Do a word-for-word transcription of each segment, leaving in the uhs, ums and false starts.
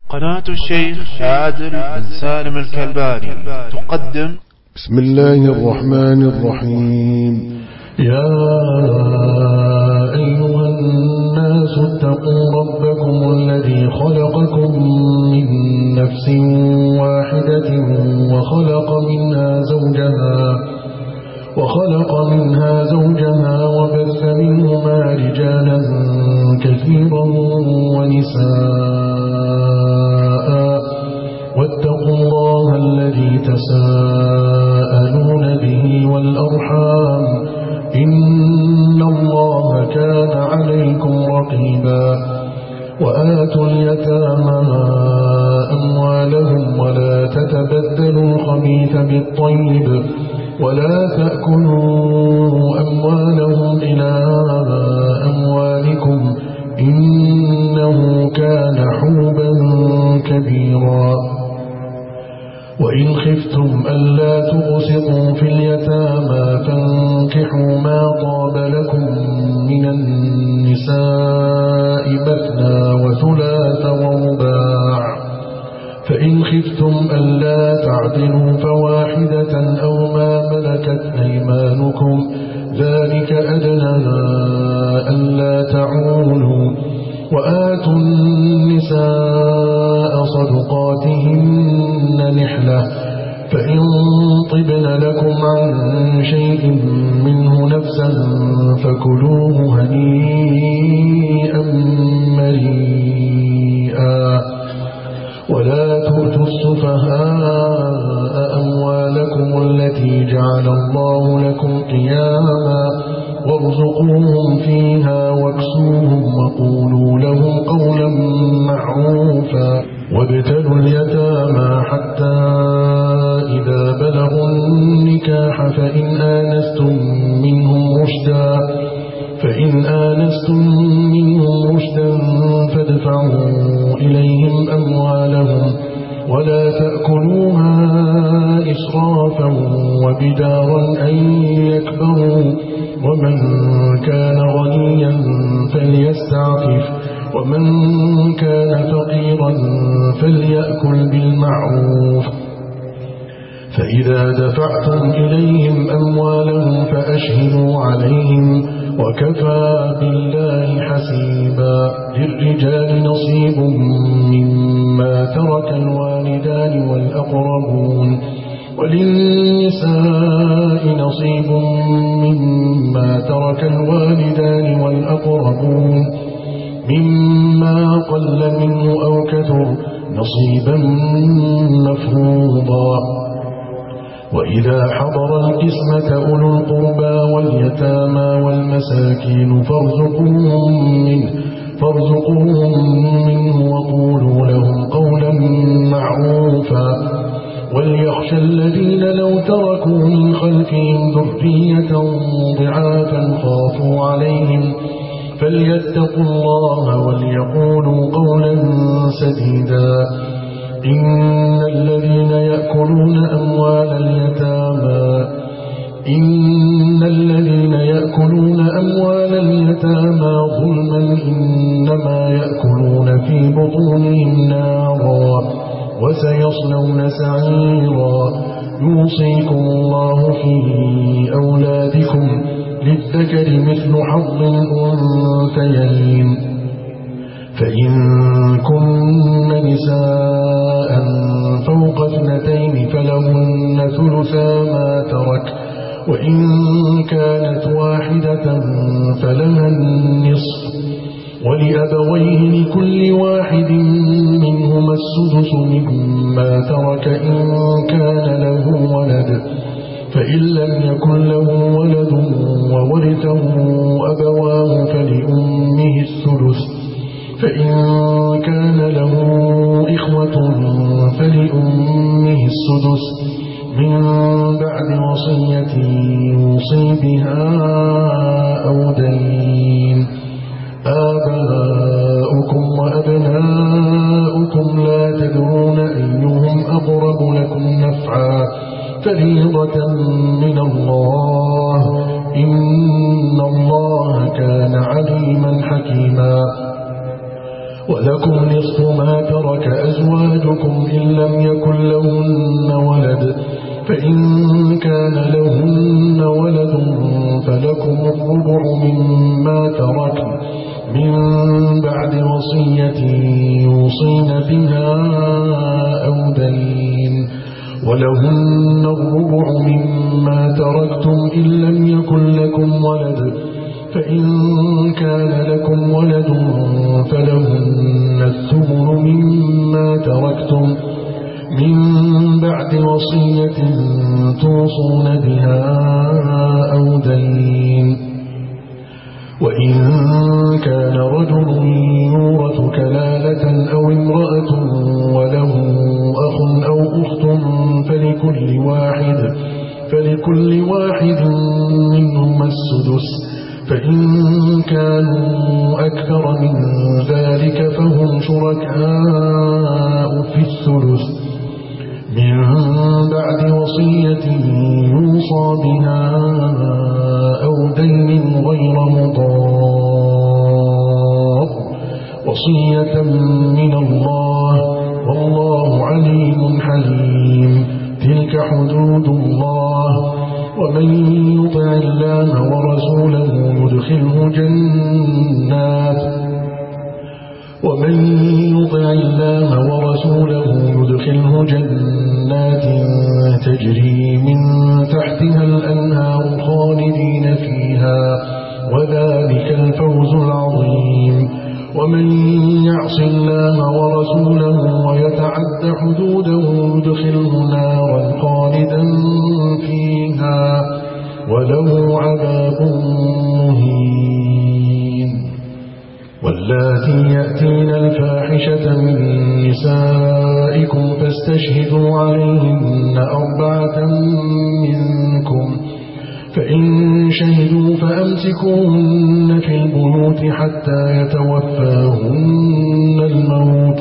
قناة الشيخ عادل بن سالم الكلباني تقدم بسم الله الرحمن الرحيم. يا أيها الناس اتقوا ربكم الذي خلقكم من نفس واحدة وخلق منها زوجها وخلق منها زوجها وبث منهما رجالا كثيرا ونساء واتقوا الله الذي تساءلون به والأرحام إن الله كان عليكم رقيبا. وآتوا اليتامى أموالهم ولا تتبدلوا الخبيث بالطيب ولا تأكلوا أموالهم إلى أموالكم إنه كان حوبا كبيرا. وإن خفتم ألا تقسطوا في اليتامى فانكحوا ما طاب لكم من النساء مثنى وثلاث ورباع، فإن خفتم ألا تعدلوا فواحدة أو ما ملكت أيمانكم ذلك أدنى ألا تعولوا. وآتوا النساء صدقاتهن نحلة، فإن طبن لكم عن شيء منه نفسا فكلوه هنيئا مريئا. ولا تؤتوا السفهاء أموالكم التي جعل الله لكم قياما وارزقوهم فيها واكسوهم وقولوا لهم قولا معروفا. وابتلوا اليتامى حتى إذا بلغوا النكاح فإن آنستم منهم رشدا فإن آنستم منهم رشدا فادفعوا إليهم أموالهم ولا تأكلوها إسرافا وبدارا أن يكبروا. ومن كان غنيا فليستعفف ومن كان فقيرا فليأكل بالمعروف. فإذا دفعتم إليهم أموالهم فأشهدوا عليهم وكفى بالله حسيبا. للرجال نصيب مما ترك الوالدان والأقربون وللنساء نصيب مما ترك الوالدان والأقربون مما قل منه أو كثر نصيبا مفروضا. وإذا حضر القسمة أولو القربى واليتامى والمساكين فارزقوهم منه, فارزقوهم منه وقولوا لهم قولا معروفا. وليخشى الذين لو تركوا من خلفهم ذرية ضعافا خافوا عليهم فليتقوا الله وليقولوا قولا سديدا. إن الذين يأكلون أموال اليتامى إن الذين يأكلون أموال اليتامى ظلما إنما يأكلون في بطونهم نارا وسيصلون سعيرا. يوصيكم الله في أولادكم للذكر مثل حظ الأنثيين. فإن كن نساء فوق اثنتين فلهن ثلثا ما ترك وإن كانت واحدة فلها النصف ولأبويه لكل واحد منهما السدس مما ترك إن كان له ولد فإن لم يكن له ولد وورثه أبواه فلأمه الثلث فإن كان له إخوة فلأمه السدس من بعد وصية يوصي بها أو دين. آباؤكم وأبناؤكم لا تدرون أيهم أقرب لكم نفعا فريضة من الله إن الله كان عليما حكيما. ولكم نصف ما ترك أزواجكم يوصين بها أو دين ولهن الربع مما تركتم إن لم يكن لكم ولد فإن كان لكم ولد فلهن الثمن مما تركتم من بعد وصية توصون بها أو دين وإن كان رجل يورث كلالة أو امرأة وله أخ أو أخت فلكل واحد فلكل واحد منهما السدس فإن كانوا أكثر من ذلك فهم شركاء في الثلث من بعد وصية يوصى بها أو دين غير مضار وصية من الله والله عليم حليم تلك حدود الله ومن يطع الله ورسوله يدخله جنات ومن يطع الله ورسوله يدخله جنات تجري من تحتها الأنهار خالدين فيها وذلك الفوز العظيم ومن يعص الله ورسوله ويتعد حدوده يدخله نارا خالدا فيها وله عذاب مهين واللاتي يأتين الفاحشة من نسائكم فاستشهدوا عليهن أربعة منكم فإن شهدوا فأمسكوهن في البيوت حتى يتوفاهن الموت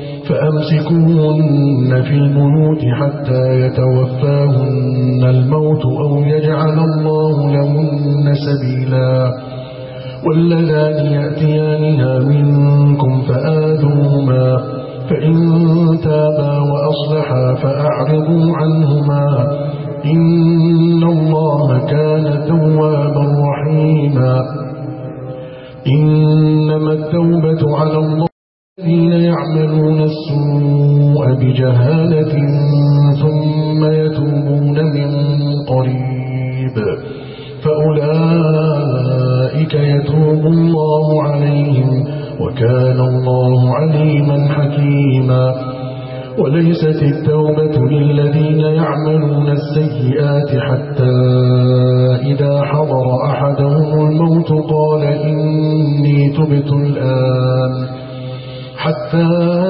فأمسكوهن في البيوت حتى يتوفاهن الموت أو يجعل الله لهن سبيلا واللذان يأتيانها منكم فآذوهما فإن تابا وأصلحا فأعرضوا عنهما إن الله كان توابا رحيما إنما التوبة على الله الذين يعملون السوء بجهالة ثم يتوبون من قريب فأولئك يتوب الله عليهم وكان الله عليما حكيما وليست التوبة للذين يعملون السيئات حتى إذا حضر أحدهم الموت قال إني تبت الآن حتى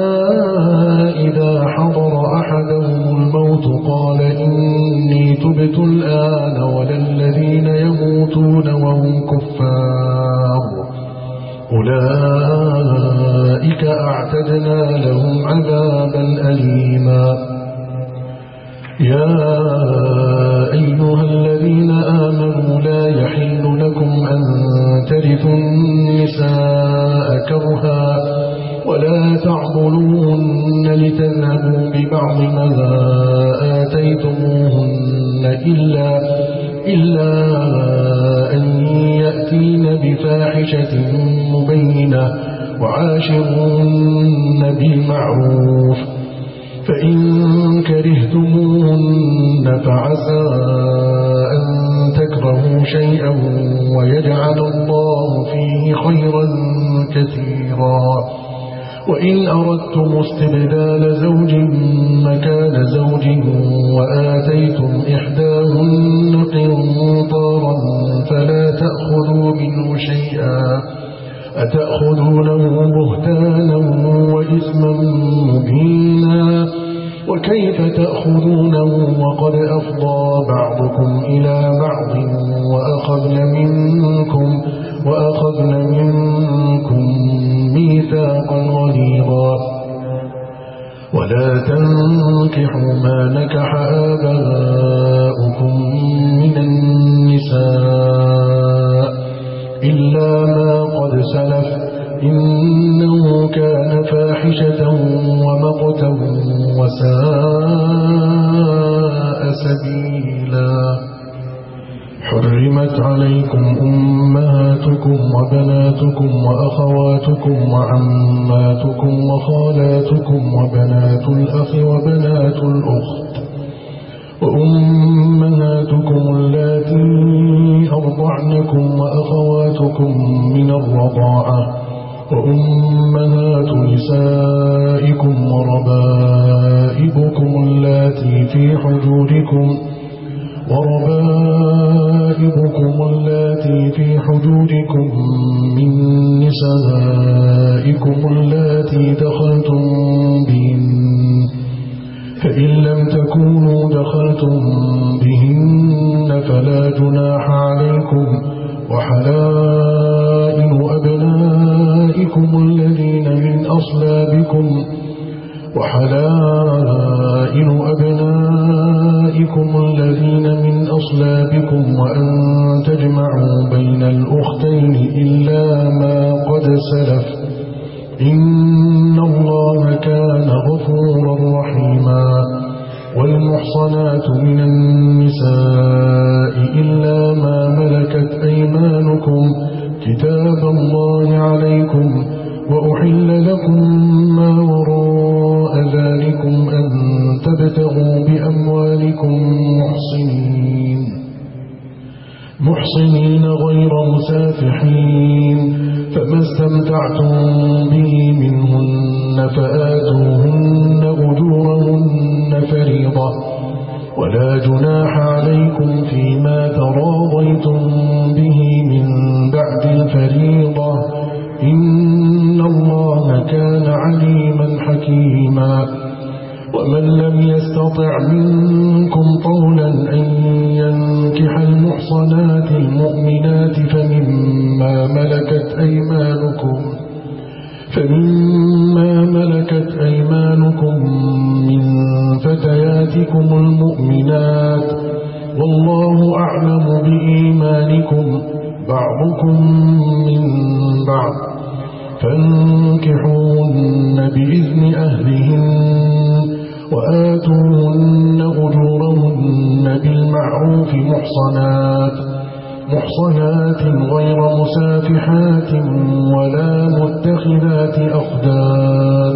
إذا حضر أحدهم الموت قال إني تبت الآن ولا الذين يموتون وهم كفار أولئك أعتدنا لهم عذابا أليما يا أيها الذين آمنوا لا يحل لكم أن ترثوا النساء كرها ولا تعضلوهن لتذهبوا ببعض ما آتيتموهن إلا, إلا أن يأتين بفاحشة مبينة وعاشروهن بالمعروف فإن كرهتموهن فعسى أن تكرهوا شيئا ويجعل الله فيه خيرا كثيرا وإن أردتم استبدال زوج مكان زوج وآتيتم إحداهن قنطارا فلا تأخذوا منه شيئا أتأخذونه بهتانا وإثما مبينا وكيف تأخذونه وقد أفضى بعضكم إلى بعض وأخذن منكم وأخذن منكم ميثاقا غليظا ولا تنكحوا ما نكح آباؤكم من النساء إلا ما قد سلف إنه كان فاحشة ومقتا وساء سبيلا حرمت عليكم أمهاتكم أمهاتكم وبناتكم وأخواتكم وعماتكم وخالاتكم وبنات الأخ وبنات الأخت وأمهاتكم اللاتي أرضعنكم وأخواتكم من الرضاعة وأمهات نسائكم وربائبكم اللاتي في حجوركم وربائبكم اللاتي في حجوركم من نسائكم اللاتي دخلتم بهن فإن لم تكونوا دخلتم بهن فلا جناح عليكم وحلائل أبنائكم الذين من أصلابكم وحلائل أبنائكم الذين من أصلابكم وأن تجمعوا بين الأختين إلا ما قد سلف إن الله كان غفورا رحيما والمحصنات من النساء إلا ما ملكت أيمانكم كتاب الله عليكم وأحل لكم ما وراء ذلكم أن تبتغوا بأموالكم محصنين محصنين غير مسافحين فما استمتعتم به منهن فآتوهن أجورهن فريضة ولا جناح عليكم فيما تراضيتم به من بعد الفريضة إن الله كان عليما حكيما ومن لم يستطع منكم طولا أن ينكح المحصنات المؤمنات فمما ملكت أيمانكم فمما ملكت أيمانكم من فتياتكم المؤمنات والله أعلم بإيمانكم بعضكم من بعض فانكحوهن بإذن أهلهن وآتوهن أجورهن بالمعروف محصنات محصنات غير مسافحات ولا متخذات أخدان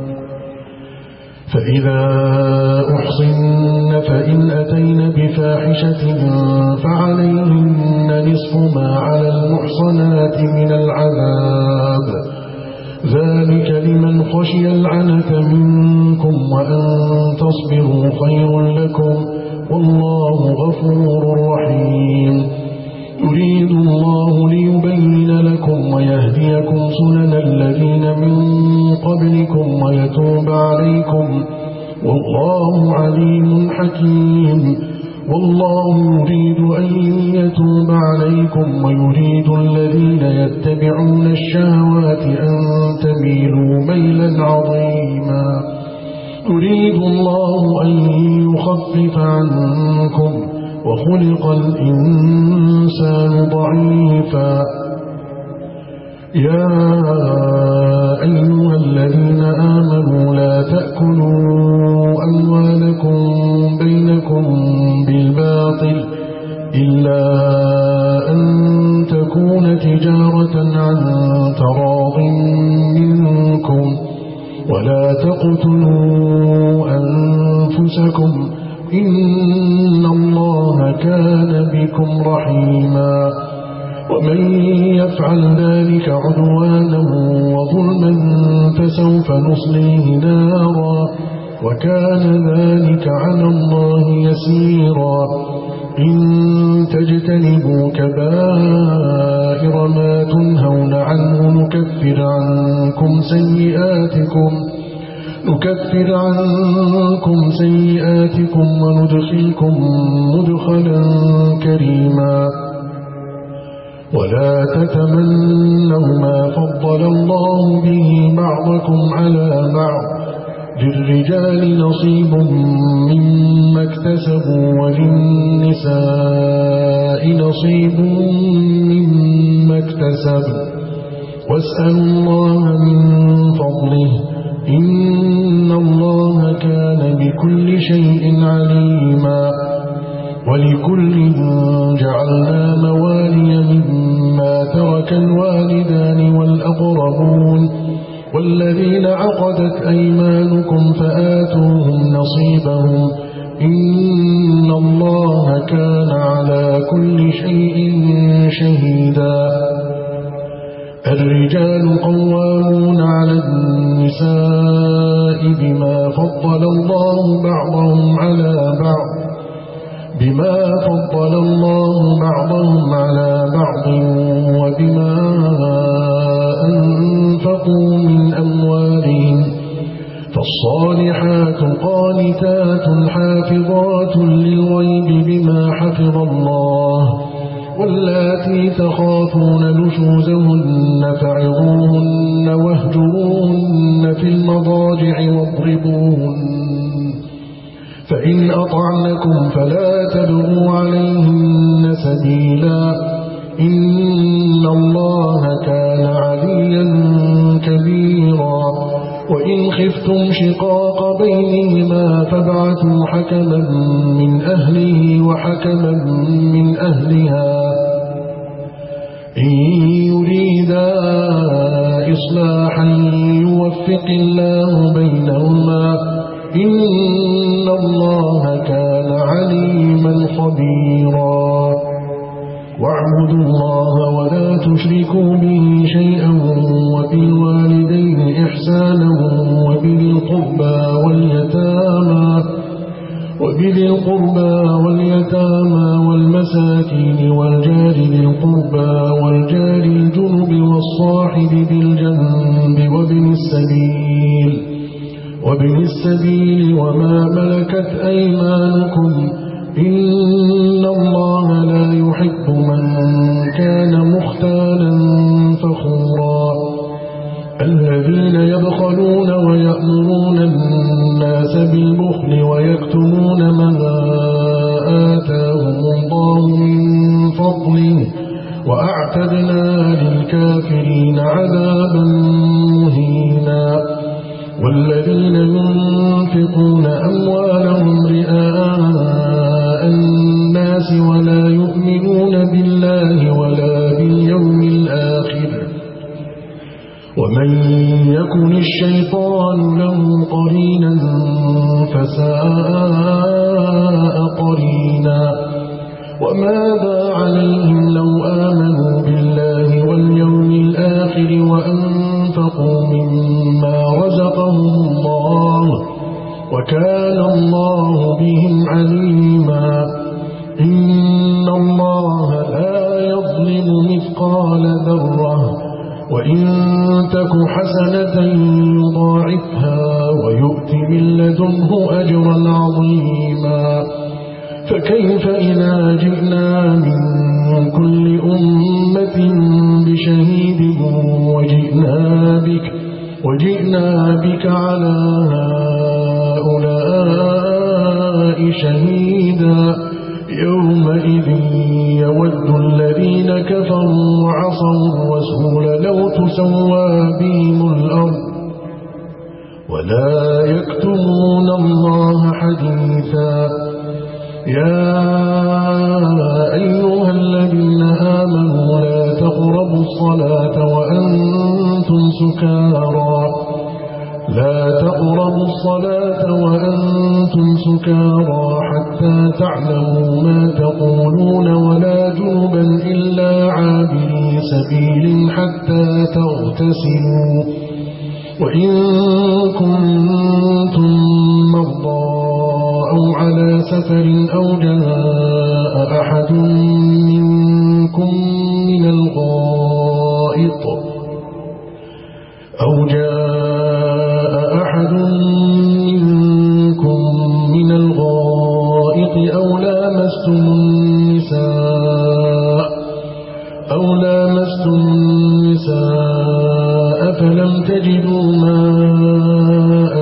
فإذا أحصن فإن أتين بفاحشة فعليهن نصف ما على المحصنات من العذاب ذلك لمن خشي العنة منكم وأن تصبروا خير لكم والله غفور رحيم يريد الله ليبين لكم ويهديكم سنن الذين من قبلكم ويتوب عليكم والله عليم حكيم والله يريد أن يتوب عليكم ويريد الذين يتبعون الشهوات أن تميلوا ميلا عظيما يريد الله أن يخفف عنكم وخلق الإنسان ضعيفا يا أيها الذين آمنوا لا تأكلوا أموالكم بينكم بالباطل إلا أن تكون تجارة عن تراض منكم ولا تقتلوا أنفسكم إن الله كان بكم رحيما ومن يفعل ذلك عدوانا وظلما فسوف نصليه نارا وكان ذلك على الله يسيرا إن تجتنبوا كبائر ما تنهون عنه نكفر عنكم سيئاتكم نكفر عنكم سيئاتكم وندخلكم مدخلا كريما ولا تتمنوا ما فضل الله به بعضكم على بعض للرجال نصيب مما اكتسبوا وللنساء نصيب مما اكتسبوا واسألوا الله من فضله إن الله كان بكل شيء عليما ولكل جعلنا موالي مما ترك والذين عقدت أيمانكم فآتوهم نصيبهم إن الله كان على كل شيء شهيدا. الرجال قوامون على النساء بما فضل الله بعضهم على بعض بما فضل الله بعضهم على بعض وبما أنفقوا من أموالهم فالصالحات قانتات حافظات للغيب بما حفظ الله واللاتي تخافون نشوزهن فعظوهن واهجروهن في المضاجع واضربوهن فإن أطعنكم فلا تبغوا عليهن سبيلا إن الله كان عليا كبيرا. وإن خفتم شقاق بينهما فابعثوا حكما من أهله وحكما من أهلها إن يريدا إصلاحا يوفق الله بينهما إن الله كان عليما خبيرا. واعبدوا الله ولا تشركوا به شيئا وبالوالدين إحسانا وبذي القربى واليتامى وبذي القربى واليتامى والمساكين والجار ذي القربى والجار الجنب والصاحب بالجنب وابن السبيل وابن السبيل وما ملكت أيمانكم إن الله لا يحب من كان مختالا فخورا. الذين يبخلون ويأمرون الناس بالبخل ويكتمون ما آتاهم الله من فضله وأعتدنا للكافرين عذابا مهينا. والذين ينفقون أموالهم رئاء الناس ولا يؤمنون بالله ولا باليوم الآخر ومن يكن الشيطان له قرينا فساء قرينا. وماذا عليهم لو آمنوا بالله واليوم الآخر وأنفقوا مما رزقهم الله وكان الله بهم عليما. إن الله لا يظلم مثقال ذرة وإن تك حسنة يضاعفها ويؤت من لدنه أجرا عظيما. فكيف إذا جئنا من كل أمة بشهيد وجئنا بك وجئنا بك على هؤلاء شهيدا. يومئذ يود الذين كفروا وعصوا الرسول لو تسوى بهم الأرض ولا يكتمون الله حديثا. يا أيها الذين آمنوا لا تقربوا الصلاة وأنتم سكارى لا تقربوا الصلاة وأنتم سكارى حتى تعلموا ما تقولون ولا جنبا إلا عابري سبيل حتى تغتسلوا. وإن كنتم مرضى أو على سفر أو جاء أحد منكم من الغائط أو جاء أحد منكم من الغائط أو لامستم النساء أو لامستم النساء فلم تجدوا ماء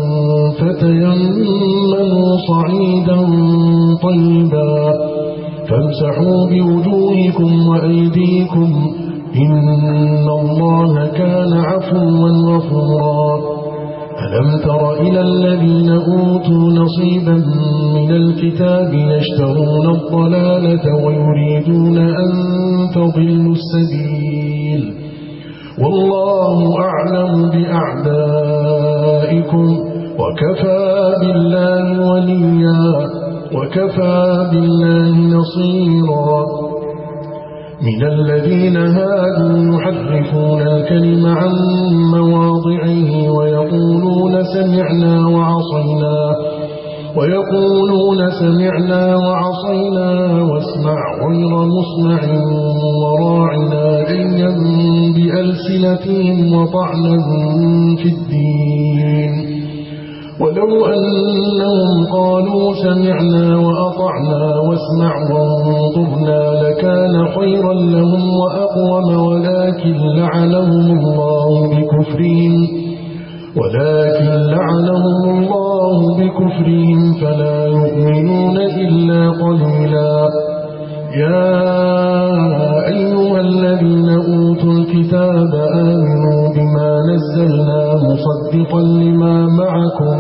فتيمموا صعيدا طيبا فامسحوا بوجوهكم وأيديكم إن الله كان عفوا غفورا. ألم تر إلى الذين أوتوا نصيبا من الكتاب يشترون الضلالة ويريدون أن تضلوا السبيل والله أعلم بأعدائكم وكفى بالله وليا وكفى بالله نصيرا من الذين هادوا يحرفون الكلم عن مواضعه ويقولون سمعنا وعصينا ويقولون سمعنا وعصينا واسمع غير مسمع وراعنا ليا بألسنتهم وطعنا في الدين ولو أنهم قالوا سمعنا وأطعنا واسمع وانظرنا لكان خيرا لهم وأقوم ولكن لعنهم الله بكفرهم ولكن لعنهم الله بكفرهم فلا يؤمنون إلا قليلا يا أيها الذين أوتوا الكتاب آمنوا بما نزلنا مصدقا لما معكم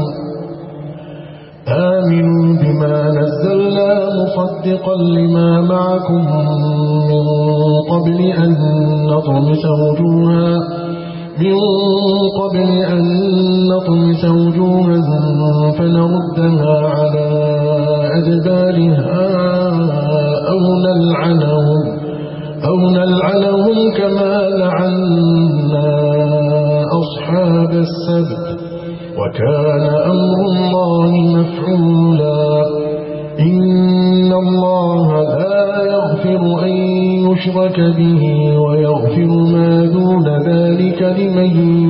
آمنوا بما نزلنا مصدقا لما معكم من قبل أن نطمس وجوها من قبل أن نطمس وجوها فنردها على أدبارها أو نلعنهم أو نلعنهم كما لعنا أصحاب السبت وكان أمر الله مفعولا إن الله لا يغفر أن يشرك به ويغفر ما دون ذلك لمن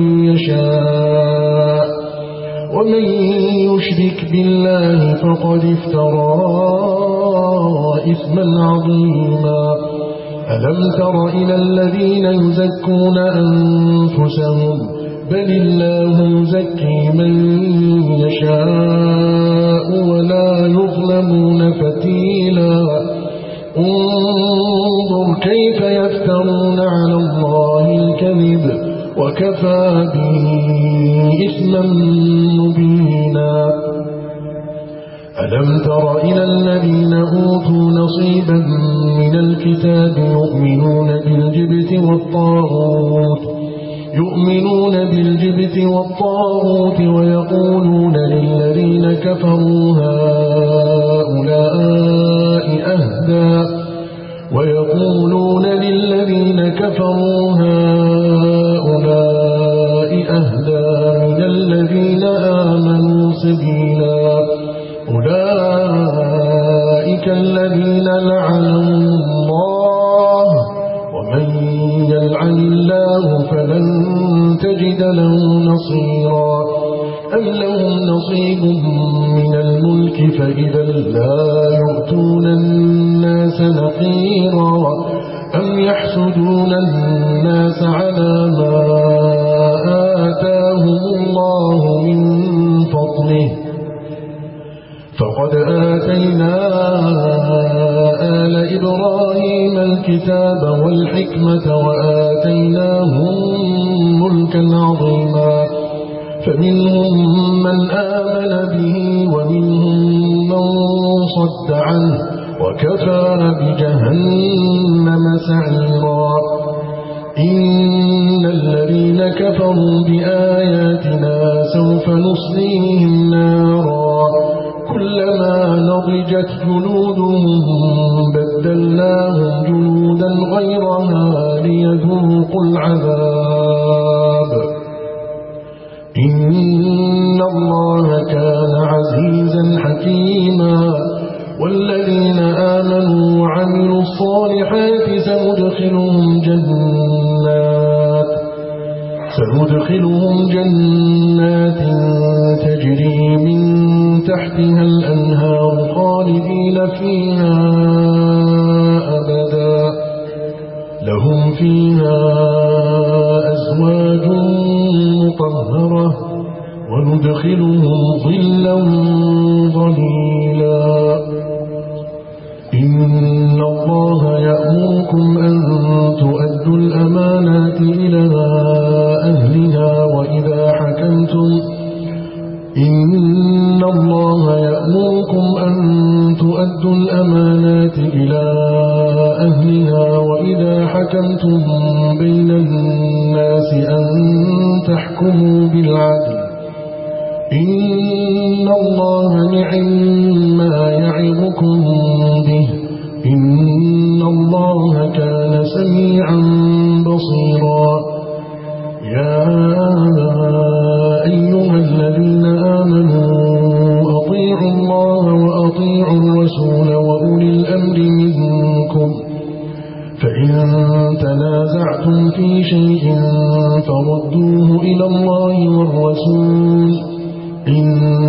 يشاء ومن يشرك بالله فقد افترى إثما عظيما ألم تر إلى الذين يزكون أنفسهم بل الله يزكي من يشاء ولا يظلمون فتيلا انظر كيف يفترون على الله الكذب وكفى به إثما مبينا ألم تر إلى الذين أوتوا نصيبا من الكتاب يؤمنون بالجبت والطاغوت يؤمنون بالجبت والطاغوت ويقولون للذين كفروا هؤلاء أهدى ويقولون للذين كفروا هؤلاء أهدى من الذين آمنوا سبيلا أولئك الذين لعنهم الله ومن يلعن الله فلن تجد له نصيرا أم لهم نصيب من الملك فإذا لا يؤتون الناس نقيرا أم يحسدون الناس على ما آتاهم الله من فضله فقد آتينا آل إبراهيم الكتاب والحكمة وآتيناهم ملكا عظيما فمنهم من آمن به ومنهم من صد عنه وكفى بجهنم سعيرا إن الذين كفروا بآياتنا سوف نصليهم نارا كلما نضجت جلودهم بدلناهم جلودا غيرها ليذوقوا العذاب إن الله كان عزيزا حكيما والذين آمنوا وعملوا الصالحات سندخلهم جنات سندخلهم جنات تجري من تحتها الأنهار خالدين فيها أبدا لهم فيها أزواج مطهرة وندخلهم ظلا ظليلا إن الله يأمركم أن تؤدوا الأمانات إلى أهلها وإذا حكمتم إن الله يأمركم أن تؤدوا الأمانات إلى أهلها أهلها وإذا حكمتم بين الناس أن تحكموا بالعدل إن الله نعم ما يعظكم به إن الله كان سميعا بصيرا يا أيها الذين آمنوا أطيعوا الله وأطيعوا الرسول وأولي الأمر منكم فإن تنازعتم في شيء فردوه إلى الله والرسول إن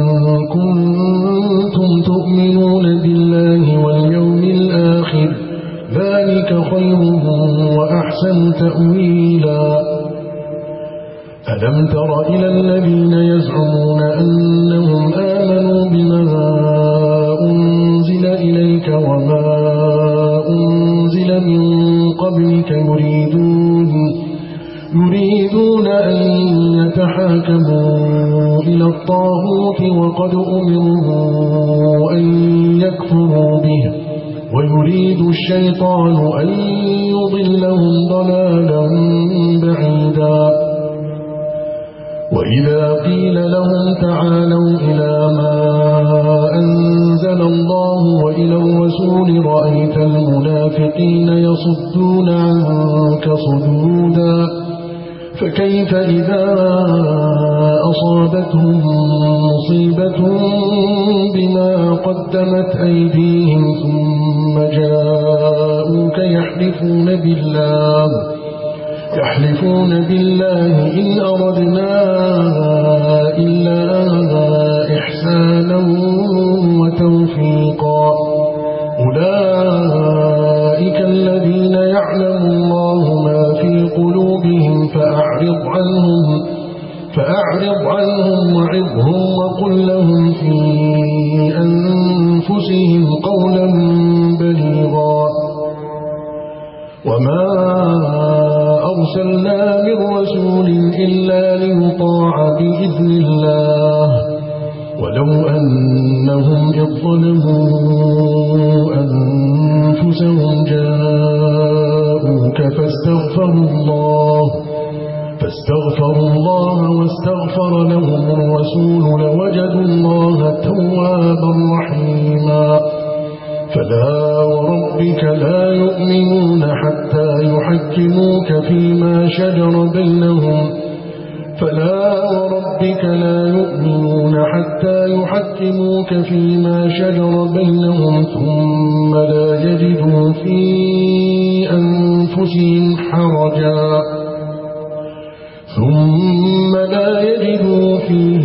كنتم تؤمنون بالله واليوم الآخر ذلك خير وأحسن تأويلا ألم تر إلى الذين يزعمون أنهم آمنوا بما أنزل إليك وما أنزل من قبلك يريدون يريدون أن يتحاكموا إلى الطاغوت وقد أمروا أن يكفروا به ويريد الشيطان أن يضلهم ضلالا بعيدا وإذا قيل لهم تعالوا إلى ما أنزل الله وإلى الرسول رأيت المنافقين يصدون عنك صدودا فكيف إذا أصابتهم مصيبة بما قدمت أيديهم ثم جاءوك يحلفون بالله يحلفون بالله إن أردنا إلا إحسانا وتوفيقا أولئك الذين يعلم الله ما في قلوبهم فأعرض عنهم فأعرض عنهم وعظهم وقل لهم في أنفسهم قولا بليغا وما أرسلنا من رسول إلا ليطاع بإذن الله ولو أنهم إذ ظلموا أنفسهم جاءوك فاستغفروا الله فاستغفروا الله واستغفر لهم الرسول لوجدوا الله توابا رحيما فلا وربك لا يؤمنون حتى يحكموك فيما شجر بينهم فلا وربك لا يؤمنون حتى يحكموك فيما شجر بينهم ثم لا يجدوا في أنفسهم حرجا ثم لا يجدوا في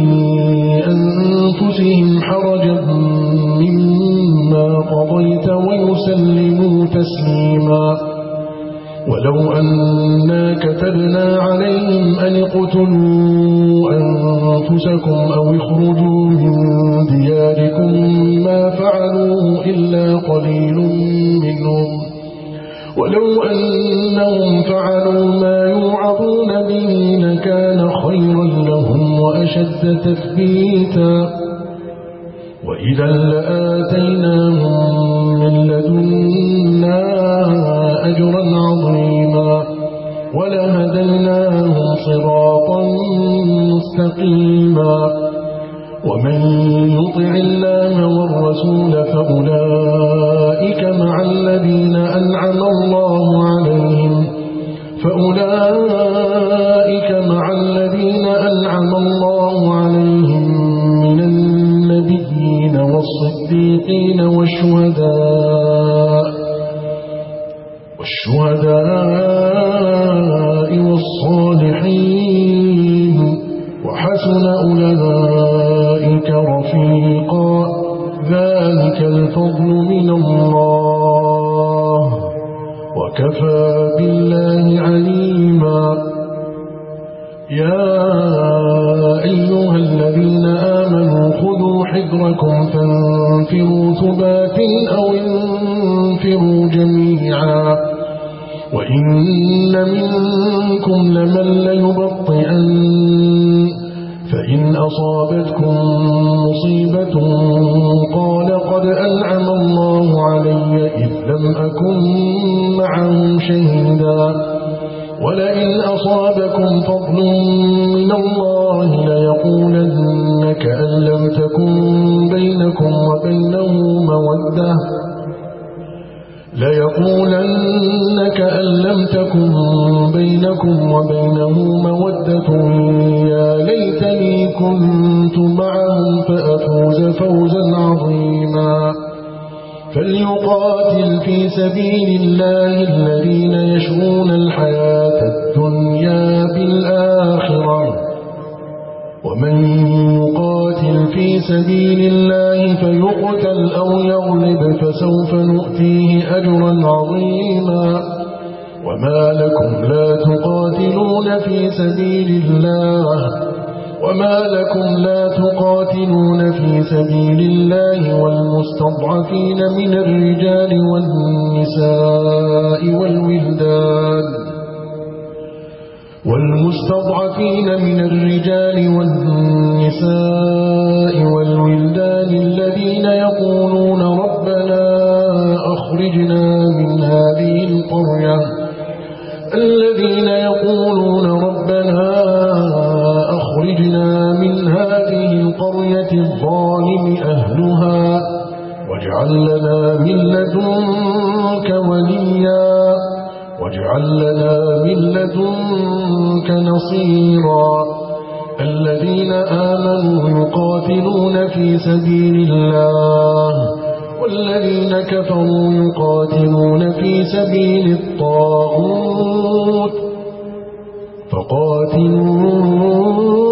أنفسهم حرجا مما قضيت ويسلموا تسليما ولو أنا كتبنا عليهم أن اقتلوا أنفسكم أو اخرجوا من دياركم ما فعلوه إلا قليل منهم ولو أنهم فعلوا ما يوعظون به لكان خيرا لهم وأشد تثبيتا وإذا لآتيناهم من لدنا أجرا عظيما ولهديناهم صراطا مستقيما ومن يطع الله والرسول فأولئك مع الذين أنعم الله عليهم فأولئك مع الذين أنعم الله عليهم من النبيين والصديقين والشهداء والشهداء والصالحين وحسن أولئك رفيقا ذلك الفضل من الله وكفى بالله عليما يا أيها الذين آمنوا خذوا حذركم فانفروا ثبات أو انفروا جميعا وإن منكم لمن ليبطئن فإن أصابتكم مصيبة قال قد أنعم الله علي إذ لم أكن أصابكم فضل من الله ليقولن كأن لم تكن بينكم وبينه مودة ليقولن كأن لم تكن بينكم وبينه مودة يا ليتني كنت معهم فأفوز فوزا عظيما فليقاتل في سبيل الله الذين يشرون الحياة الدنيا بالآخرة ومن يقاتل في سبيل الله فيقتل أو يغلب فسوف نؤتيه أجرا عظيما وما لكم لا تقاتلون في سبيل الله وما لكم لا تقاتلون في سبيل الله والمستضعفين من الرجال والنساء والولدان والمستضعفين من الرجال والنساء والولدان الذين يقولون ربنا أخرجنا من هذه القرية الذين يقولون ربنا أخرجنا من هذه القرية الظالم أهلها واجعل لنا من لدنك وليا واجعل لنا من لدنك نصيرا الذين آمنوا يقاتلون في سبيل الله والذين كفروا يقاتلون في سبيل الطاغوت فقاتلوا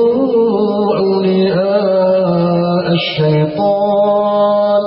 أولياء الشيطان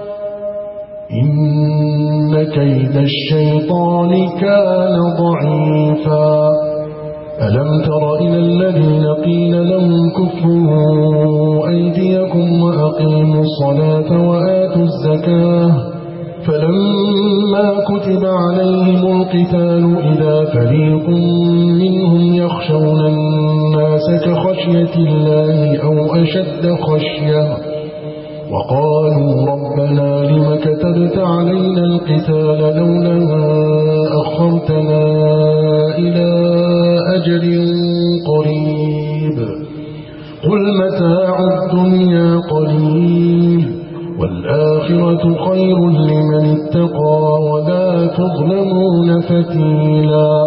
إن كيد الشيطان كان ضعيفا ألم تر إلى الذين قيل لهم كفوا أيديكم وأقيموا الصلاة وآتوا الزكاة فلما كتب عليهم القتال إذا فريق منهم يخشون الناس كخشية الله أو أشد خشية وقالوا ربنا لم كتبت علينا القتال لولا أخرتنا إلى أجل قريب قل متاع الدنيا قليل والآخرة خير لمن اتقى ولا تظلمون فتيلا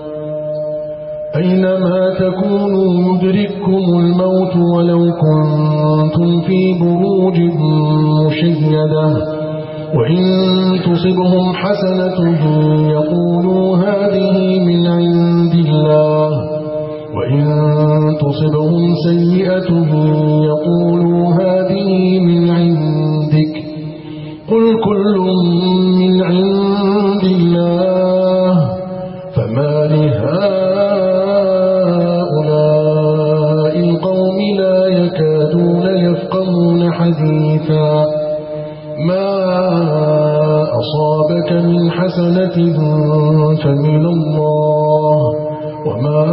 أينما تكونوا يدرككم الموت ولو كنتم في بروج مشيدة وإن تصبهم حسنة يقولوا هذه من عند الله وإن تصبهم سيئة يقولوا هذه من عندك قل كل من عند الله فما لهؤلاء القوم لا يكادون يفقهون حديثا ما أصابك من حسنة فمن الله وما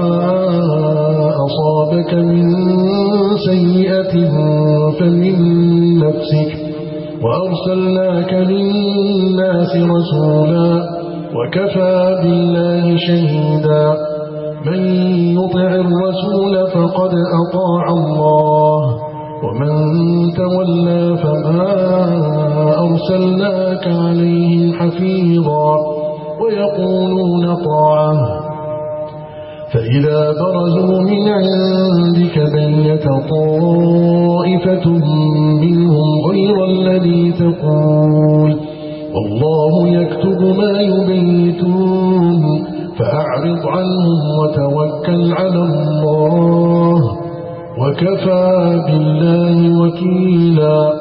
أصابك من سيئة فمن نفسك وأرسلناك للناس رسولا وكفى بالله شهيدا من يطع الرسول فقد أطاع الله ومن تولى فما أرسلناك عليهم حفيظا ويقولون طاعة فإذا برزوا من عندك بيت طائفة منهم غير الذي تقول والله يكتب ما يبيتون فأعرض عنهم وتوكل على الله وكفى بالله وكيلا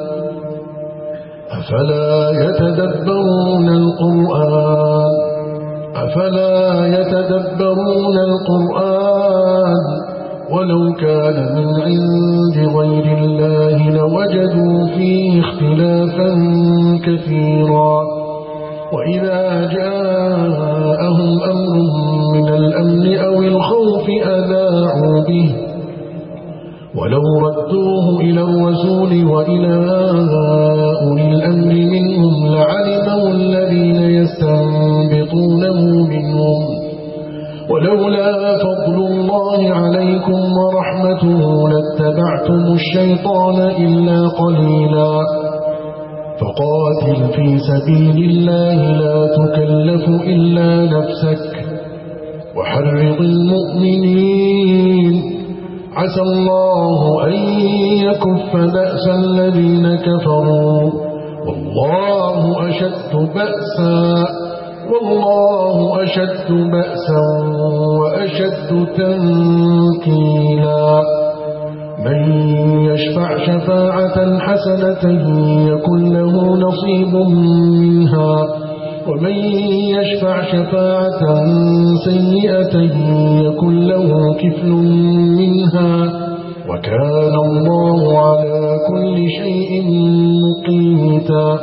أفلا يتدبرون القرآن أفلا يتدبرون القرآن ولو كان من عند غير الله لوجدوا فيه اختلافا كثيرا وإذا جاءهم أمر من الأمن أو الخوف أذاعوا به ولو ردوه إلى الرسول وإلى أولي الأمر منهم لعلمه الذين يستنبطونه منهم ولولا فضل الله عليكم ورحمته لاتبعتم الشيطان إلا قليلا فقاتل في سبيل الله لا تكلف إلا نفسك وحرض المؤمنين عسى الله أن يكف بأس الذين كفروا والله أشد بأسا والله أشد بأسا وأشد تنكيلا من يشفع شفاعة حسنة يكن له نصيب منها ومن يشفع شفاعة سيئة يكن له كفل منها وكان الله على كل شيء مقيتا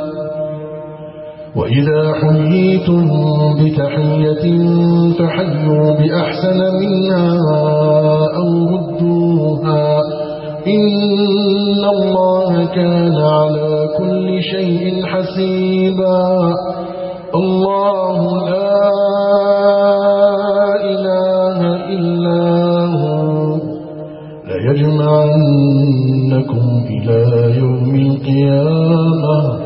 وإذا حييتم بتحية فحيوا بأحسن منها أو ردوها إن الله كان على كل شيء حسيبا الله لا إله إلا هو ليجمعنكم إلى يوم القيامة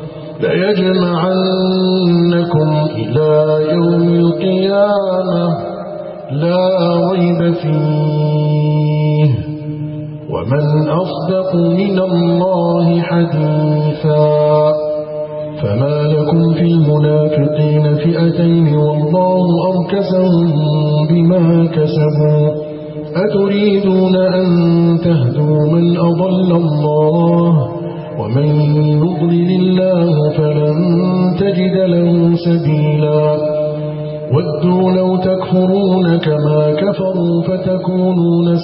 ليجمعنكم إلى يوم القيامة لا ريب فيه ومن أصدق من الله حديثا فما لكم في المنافقين فئتين والله أركسهم بما كسبوا أتريدون أن تهدوا من أضل الله ومن يضلل الله فلن تجد له سبيلا ودوا لو تكفرون كما كفروا فتكونون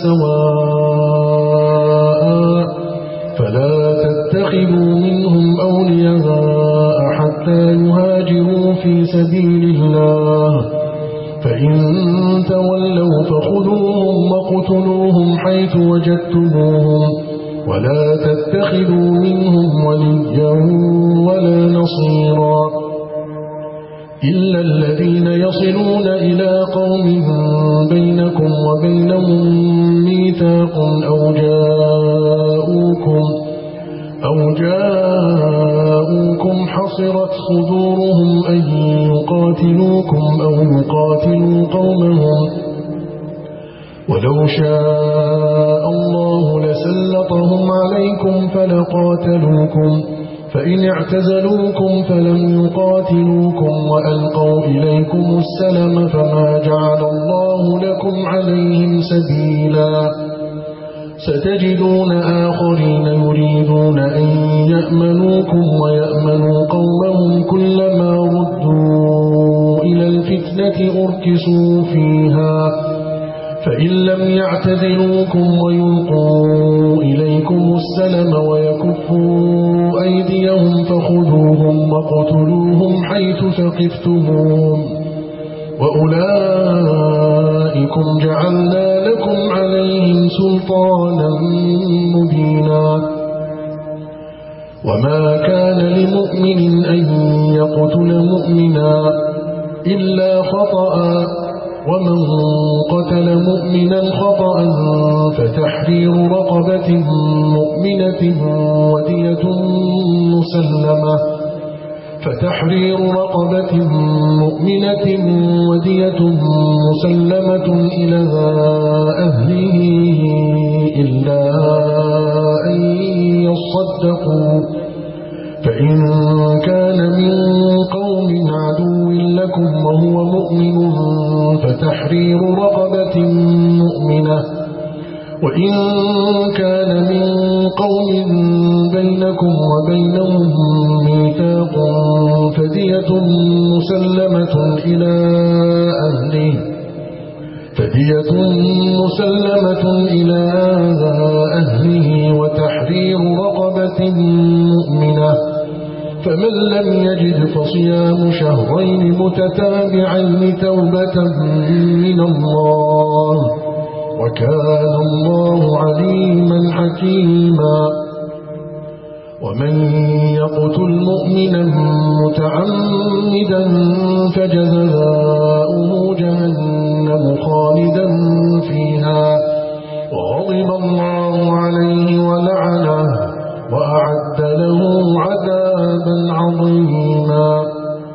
سواء فلا تتخذوا منهم أولياء حتى يهاجروا في سبيل الله فإن تولوا فخذوهم وقتلوهم حيث وجدتموهم ولا تتخذوا منهم وليا ولا نصيرا إلا الذين يصلون إلى قوم بينكم وبينهم ميثاق أو جاءوكم أو جاءوكم حصرت صدورهم أن يقاتلوكم أو يقاتلوا قومهم ولو شاء الله لسلطهم عليكم فلقاتلوكم فإن اعتزلوكم فلم يقاتلوكم وألقوا إليكم السلم فما جعل الله لكم عليهم سبيلا ستجدون آخرين يريدون أن يأمنوكم ويأمنوا قومهم كلما ردوا إلى الفتنة أركسوا فيها فإن لم يعتذلوكم ويلقوا إليكم السلم ويكفوا أيديهم فخذوهم وقتلوهم حيث ثقفتموهم وأولئكم جعلنا لكم عليهم سلطانا مبينا وما كان لمؤمن أن يقتل مؤمنا إلا خطأ ومن قتل مؤمنا خطأ فتحرير رقبة مؤمنة ودية مسلمة فتحرير رقبة مؤمنة ودية مسلمة إلى أهله إلا أن يصدقوا فإن كان من قوم عدو لكم وهو مؤمن فتحرير رقبة مؤمنة وإن كان من قوم بينكم وبينهم ميثاق فدية مسلمة إلى أهله فدية مسلمة إلى أهله وتحرير رقبة مؤمنة فمن لم يجد فصيام شهرين متتابعين توبة من الله وكان الله عليما حكيما ومن يقتل مؤمنا متعمدا فجزاؤه جهنم جهنم خالدا فيها وغضب الله عليه ولعنه وأعد له عذابا عظيما.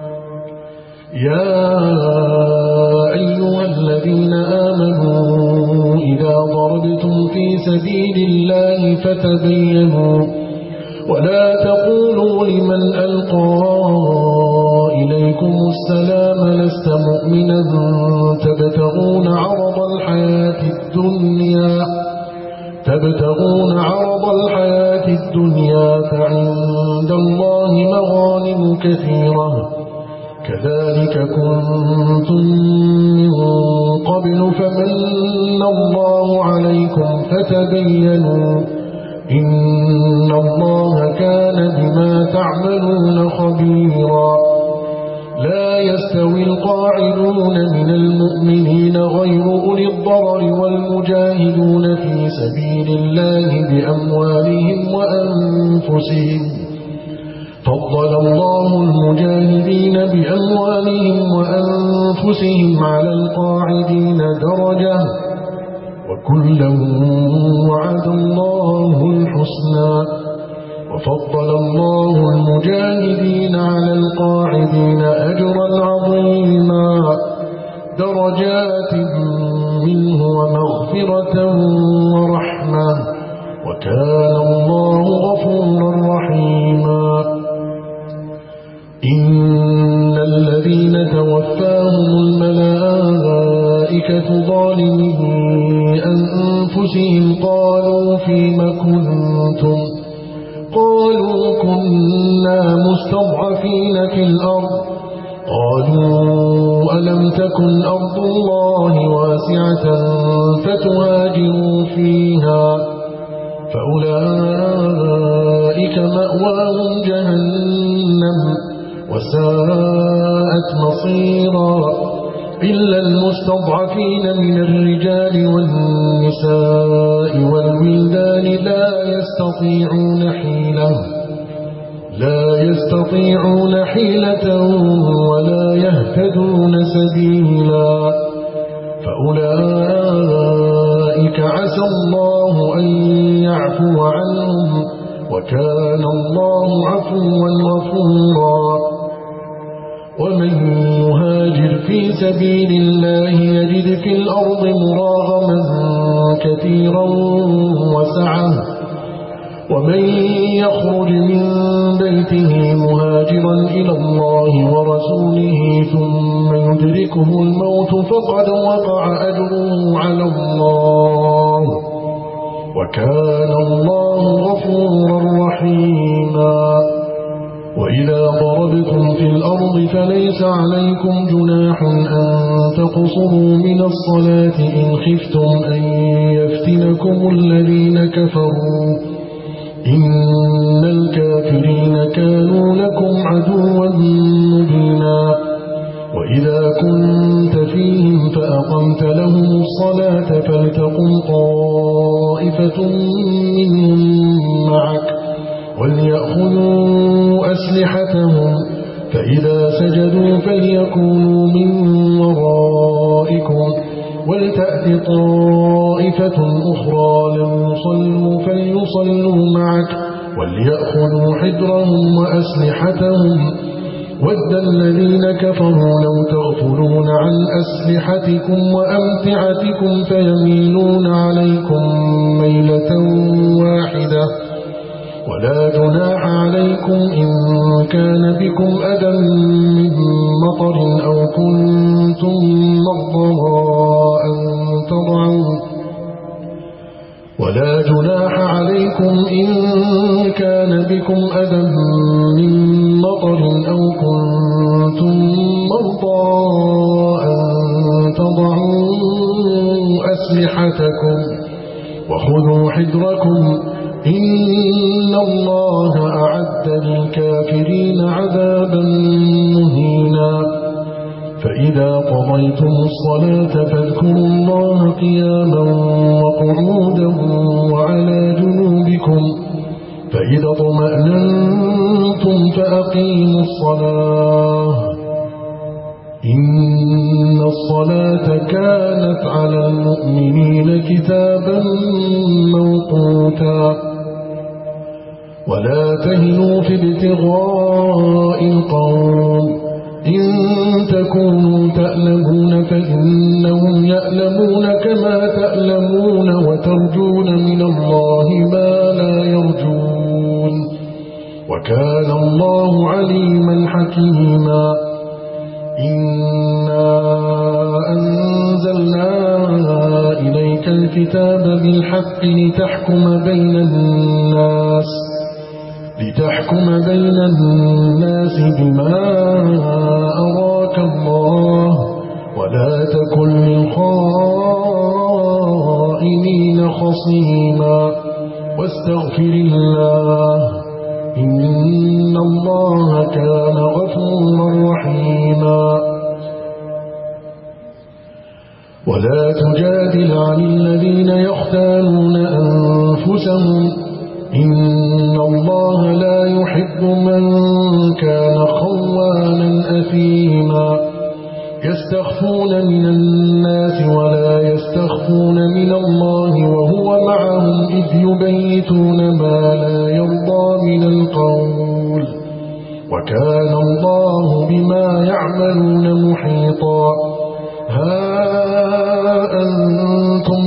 يا أيها الذين آمنوا إذا ضربتم في سبيل الله فتبينوا ولا تقولوا لمن ألقى إليكم السلام لست مؤمنا تبتغون عرض الحياة الدنيا تبتغون عرض الحياة الدنيا فعند الله مغانم كثيرة كذلك كنتم من قبل فمن الله عليكم فتبينوا إن الله كان بما تعملون خبيرا. لا يستوي القاعدون من المؤمنين غير أولي الضرر والمجاهدون في سبيل الله بأموالهم وأنفسهم فضل الله المجاهدين بأموالهم وأنفسهم على القاعدين درجة وكلا وعد الله الحسنى وفضل الله المجاهدين على القاعدين أجرا عظيما درجات منه ومغفرة ورحمة وكان الله غفورا رحيما. إن الذين توفاهم الملائكة ظالمي أنفسهم قالوا فيم كنتم قالوا كنا مستضعفين في الأرض قالوا ألم تكن أرض الله واسعة فتهاجروا فيها فأولئك مأواهم جهنم وساءت مصيرا إلا المستضعفين من الرجال والنساء والولدان لا يستطيعون حيلة لا يستطيعون حيلة ولا يهتدون سبيلا فأولئك عسى الله أن يعفو عنهم وكان الله عفوا غفورا. ومن يهاجر في سبيل الله يجد في الأرض مراغما كثيرا وسعة ومن يخرج من بيته مهاجرا إلى الله ورسوله ثم يدركه الموت فقد وقع أجره على الله وكان الله غفورا رحيما. وإذا ضربتم في الأرض فليس عليكم جناح أن تقصروا من الصلاة إن خفتم أن يفتنكم الذين كفروا إن الكافرين كانوا لكم عدوا مبينا. وإذا كنت فيهم فأقمت لهم الصلاة فلتقم طائفة منهم معك وليأخذوا أسلحتهم فإذا سجدوا فليكونوا من ورائكم ولتأت طائفة أخرى لم يصلوا فليصلوا معك وليأخذوا حذرهم وأسلحتهم ود الذين كفروا لو تغفلون عن أسلحتكم وأمتعتكم فيميلون عليكم ميلة واحدة ولا جناح عليكم إن كان بكم أذى من مطر أو كنتم مرضى أن تضعوا ولا جناح عليكم إن كان بكم أذى من مطر أو كنتم مرضى أن تضعوا أسلحتكم وخذوا حذركم إن الله أعد للكافرين عذابا مهينا. فإذا قضيتم الصلاة فاذكروا الله قياما وقعودا وعلى جنوبكم فإذا اطمأننتم فأقيموا الصلاة إن الصلاة كانت على المؤمنين كتابا موقوتا ولا تهنوا في ابتغاء القوم إن تكونوا تألمون فإنهم يألمون كما تألمون وترجون من الله ما لا يرجون وكان الله عليما حكيما إنا أنزلنا إليك الكتاب بالحق لتحكم بين الناس لتحكم بين الناس بما أراك الله ولا تكن للخائنين خصيما واستغفر الله إن الله كان غفورا رحيما ولا تجادل عن الذين يختالون أنفسهم إن الله لا يحب من كان خوانا أثيما يستخفون من الناس ولا يستخفون من الله وهو معهم إذ يبيتون ما لا يرضى من القول وكان الله بما يعملون محيطا ها أنتم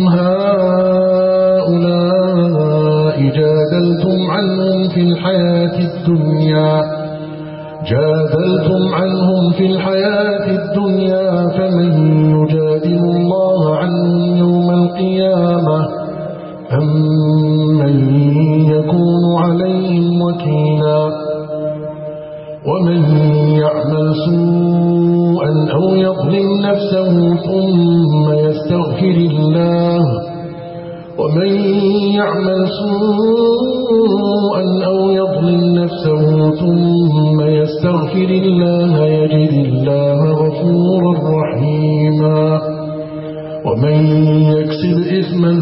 هؤلاء جادلتم عنهم في الحياة الدنيا جادلتم عنهم في الحياة الدنيا فمن يجادل الله عنهم يوم القيامة أم من يكون عليهم وكيلا ومن يعمل سوءا أو يظلم نفسه ثم يستغفر الله ومن يعمل سوءا أو يظلم نفسه ثم يستغفر الله يجد الله غفورا رحيما ومن يكسب إثما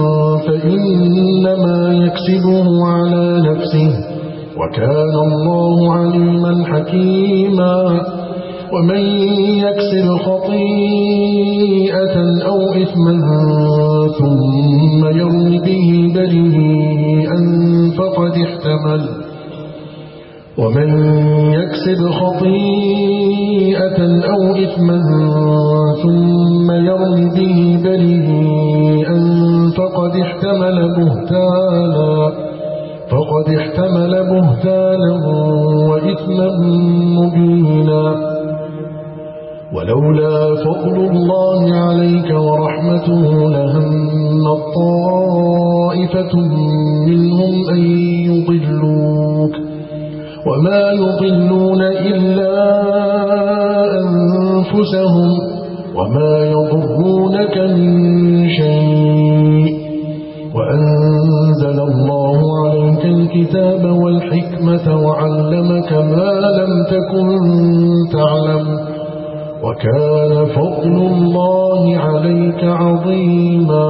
فإنما يكسبه على نفسه وكان الله عليما حكيما ومن يكسب خطيئة أو إثما ثم يرم به بريئا فقد احتمل ومن يكسب خطيئة أو إثما ثم يرم به بريئا فقد احتمل بهتانا فقد احتمل بهتانا وإثما مبينا ولولا فضل الله عليك ورحمته لهم طائفة منهم أن يضلوك وما يضلون إلا أنفسهم وما يضرونك من شيء وأنزل الله عليك الكتاب والحكمة وعلمك ما لم تكن تعلم وكان فضل الله عليك عظيما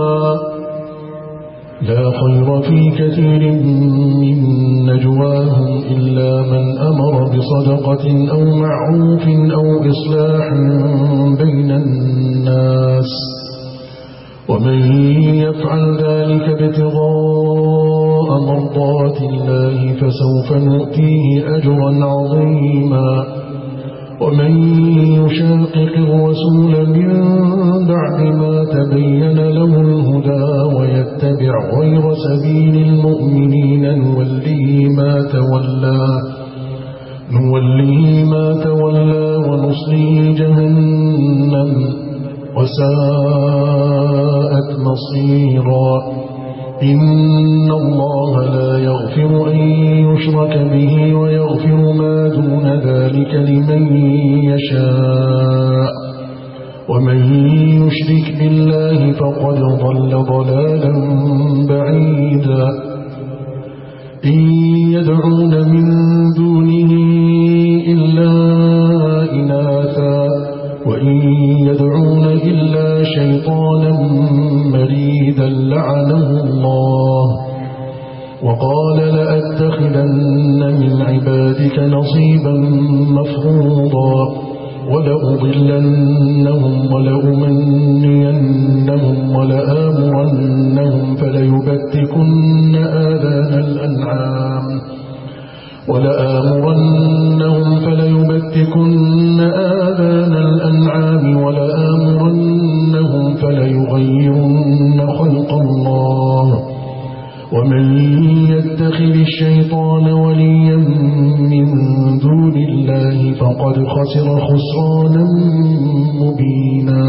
لا خير في كثير من نجواهم إلا من أمر بصدقة أو معروف أو إصلاح بين الناس ومن يفعل ذلك ابتغاء مرضات الله فسوف نؤتيه أجرا عظيما ومن يشاقق الرسول من بعد ما تبين له الهدى ويتبع غير سبيل المؤمنين نوليه ما تولى نوليه ما تولى ونصليه جهنم وساءت مصيرا إن الله لا يغفر أن يشرك به ويغفر ما دون ذلك لمن يشاء ومن يشرك بالله فقد ضل ضلالا بعيدا إن يدعون من دونه إلا إناثا وإن يدعون إلا شيطانا مريدا لعنه الله وقال لأتخذن من عبادك نصيبا مفروضا ولأضلنهم ولأمنينهم ولآمرنهم فليبتكن آذان الأنعام ولآمرنهم فليبتكن آذان الأنعام ولآمرنهم فليغيرن خلق الله ومن يتخذ الشيطان وليا من دون الله فقد خسر خسرانا مبينا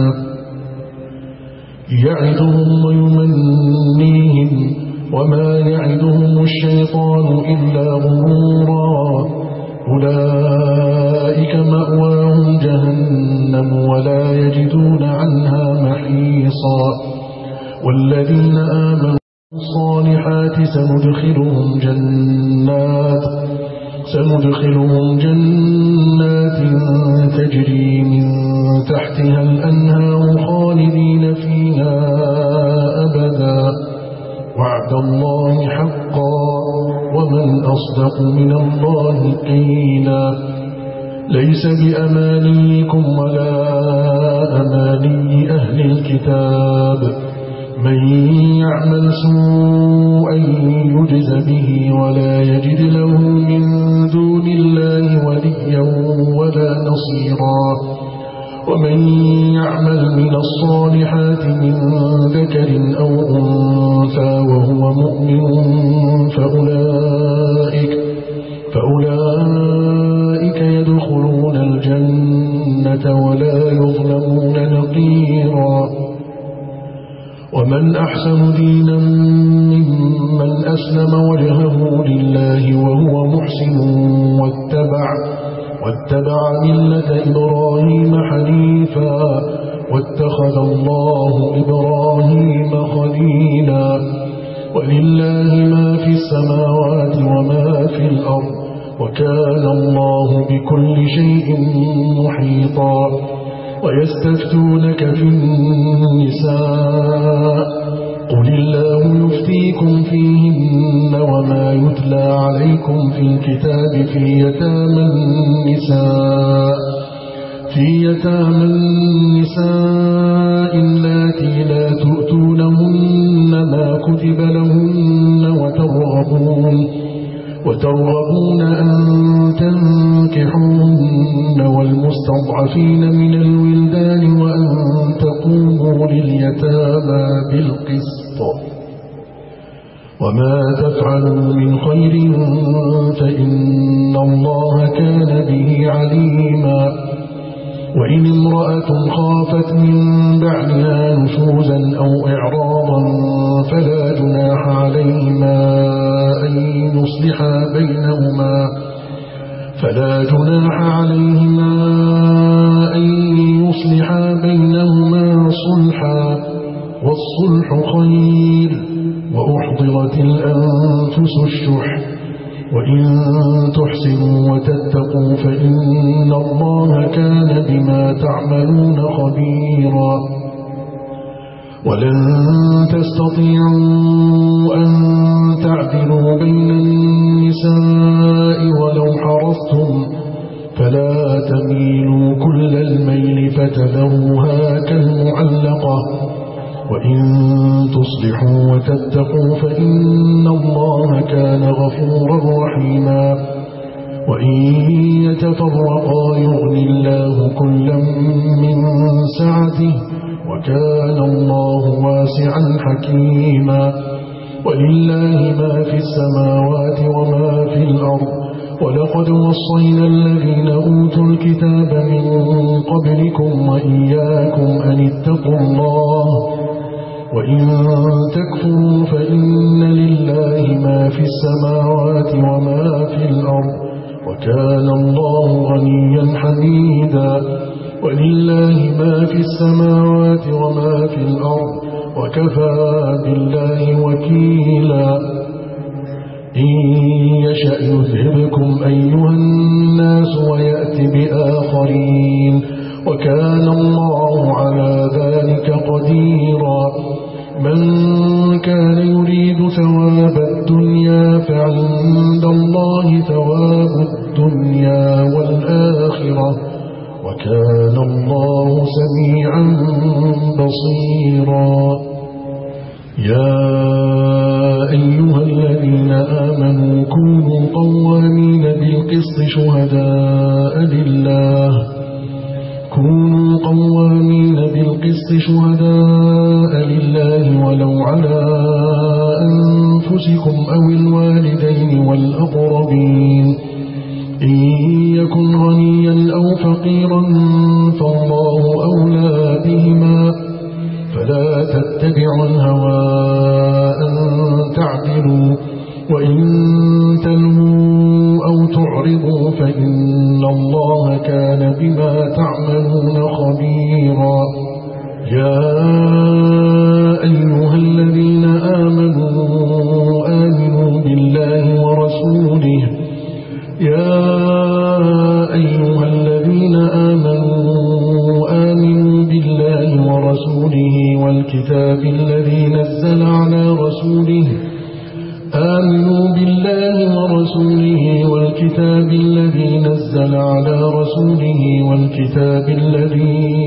يعدهم ويمنيهم وما يعدهم الشيطان إلا غرورا أولئك مأواهم جهنم ولا يجدون عنها محيصا والذين آمنوا الصالحات سندخلهم جنات سندخلهم جنات تجري من تحتها الأنهار خالدين فيها أبدا وعد الله حقا ومن أصدق من الله قيلا ليس بأمانيكم ولا أماني أهل الكتاب من يعمل سوءا يجز به ولا يجد له من دون الله وليا ولا نصيرا ومن يعمل من الصالحات من ذكر أو أنثى وهو مؤمن فأولئك, فأولئك يدخلون الجنة ولا يظلمون نقيرا ومن أحسن دينا ممن أسلم وجهه لله وهو محسن واتبع, واتبع ملة إبراهيم حنيفا واتخذ الله إبراهيم خليلا ولله ما في السماوات وما في الأرض وكان الله بكل شيء محيطا ويستفتونك في النساء قل الله يفتيكم فيهن وما يتلى عليكم في الكتاب في يتامى النساء في يتامى النساء اللاتي لا تؤتونهن ما كتب لهن وترغبون وترغبون أن تنكحوهن والمستضعفين من الولدان وأن تقوموا لليتامى بالقسط وما تفعلوا من خير فإن الله كان به عليما وإن امرأة خافت من بعدها نشوزا أو إعراضا فلا جناح عليهما أن يصلحا بينهما فلا جناح عليهما أن يصلحا بينهما صلحا والصلح خير وأحضرت الأنفس الشح وإن تحسنوا وتتقوا فإن الله كان بما تعملون خبيرا ولن تستطيعوا أن تعدلوا بين النساء ولو حرصتم فلا تميلوا كل الميل فتذروها كالمعلقة وإن تصلحوا وتتقوا فإن الله كان غفورا رحيما وإن يتفرقا يغني الله كلا من سعته وكان الله واسعا حكيما ولله ما في السماوات وما في الأرض ولقد وصينا الذين أوتوا الكتاب من قبلكم وإياكم أن اتقوا الله وإن تكفروا فإن لله ما في السماوات وما في الأرض وكان الله غنيا حميدا ولله ما في السماوات وما في الأرض وكفى بالله وكيلا إن يشأ يذهبكم أيها الناس ويأتي بآخرين وكان الله على ذلك قديرا من كان يريد ثواب الدنيا فعند الله ثواب الدنيا والآخرة وكان الله سميعا بصيرا. يا أيها الذين آمنوا كونوا قوامين بالقسط شهداء لله كونوا قوامين بالقسط شهداء لله ولو على أنفسكم أو الوالدين والأقربين إن يكن غنيا أو فقيرا فالله أولى بهما فلا تتبعوا الهوى أن تعدلوا وإن تلووا أو تعرضوا فإن الله كان بما تعملون خبيرا. يا أيها الذين آمنوا آمنوا بالله ورسوله يا أيها الذين آمنوا آمنوا بالله ورسوله والكتاب الذي نزل على رسوله آمنوا بالله ورسوله والكتاب الذي نزل على رسوله والكتاب الذي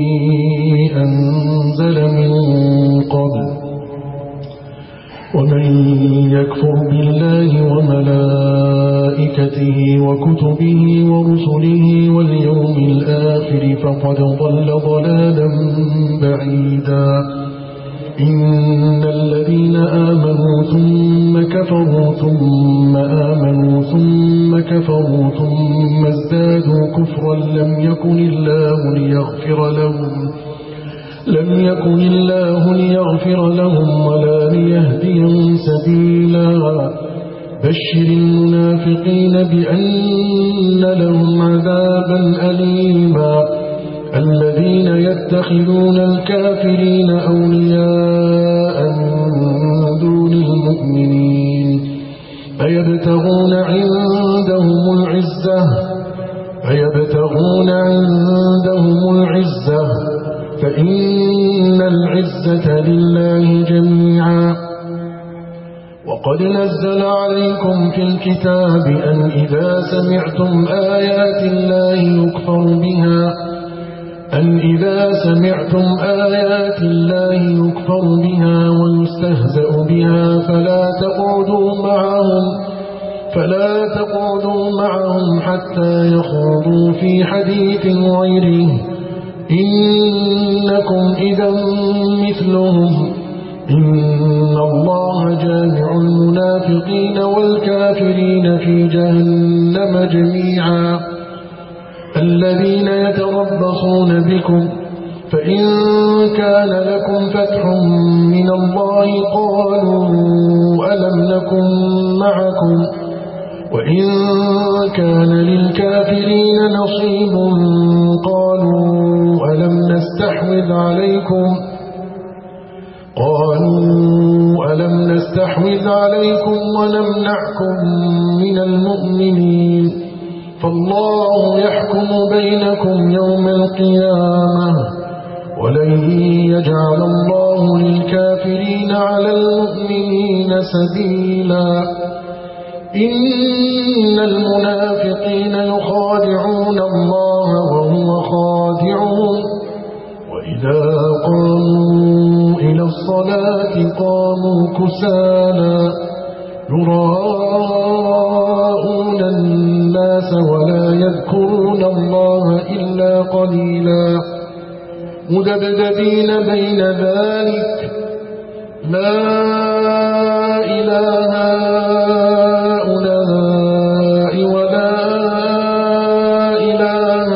أنزل من قبل ومن يكفر بالله وملائكته وكتبه ورسله واليوم الآخر فقد ضل ضلالا بعيدا. إن الذين آمنوا ثم كفروا ثم آمنوا ثم كفروا ثم ازدادوا كفرا لم يكن الله ليغفر لهم لم يكن الله ليغفر لهم ولا ليهديهم سبيلا. بشر المنافقين بأن لهم عذابا أليما. الذين يتخذون الكافرين أولياء من دون المؤمنين أيبتغون عندهم العزة أيبتغون عندهم العزة فإن العزة لله جميعا. وقد نزل عليكم في الكتاب أن إذا سمعتم آيات الله يكفر بها أن إذا سمعتم آيات الله يكفر بها ويستهزأ بها فلا تقعدوا معهم فلا تقعدوا معهم حتى يخوضوا في حديث غيره إنكم إذا مثلهم إن الله جامع المنافقين والكافرين في جهنم جميعا. الذين يتربصون بكم فإن كان لكم فتح من الله قالوا ألم نكن معكم وإن كان للكافرين نصيب قالوا ألم نستحوذ عليكم قالوا ألم نستحوذ عليكم ونمنعكم من المؤمنين فالله يحكم بينكم يوم القيامة ولن يجعل الله للكافرين على المؤمنين سبيلا. إن المنافقين يخادعون الله وهو خادعهم وإذا قاموا إلى الصلاة قاموا كسالى يراءون الناس ولا يذكرون الله إلا قليلا. مذبذبين بين ذلك لا إله هؤلاء ولا إله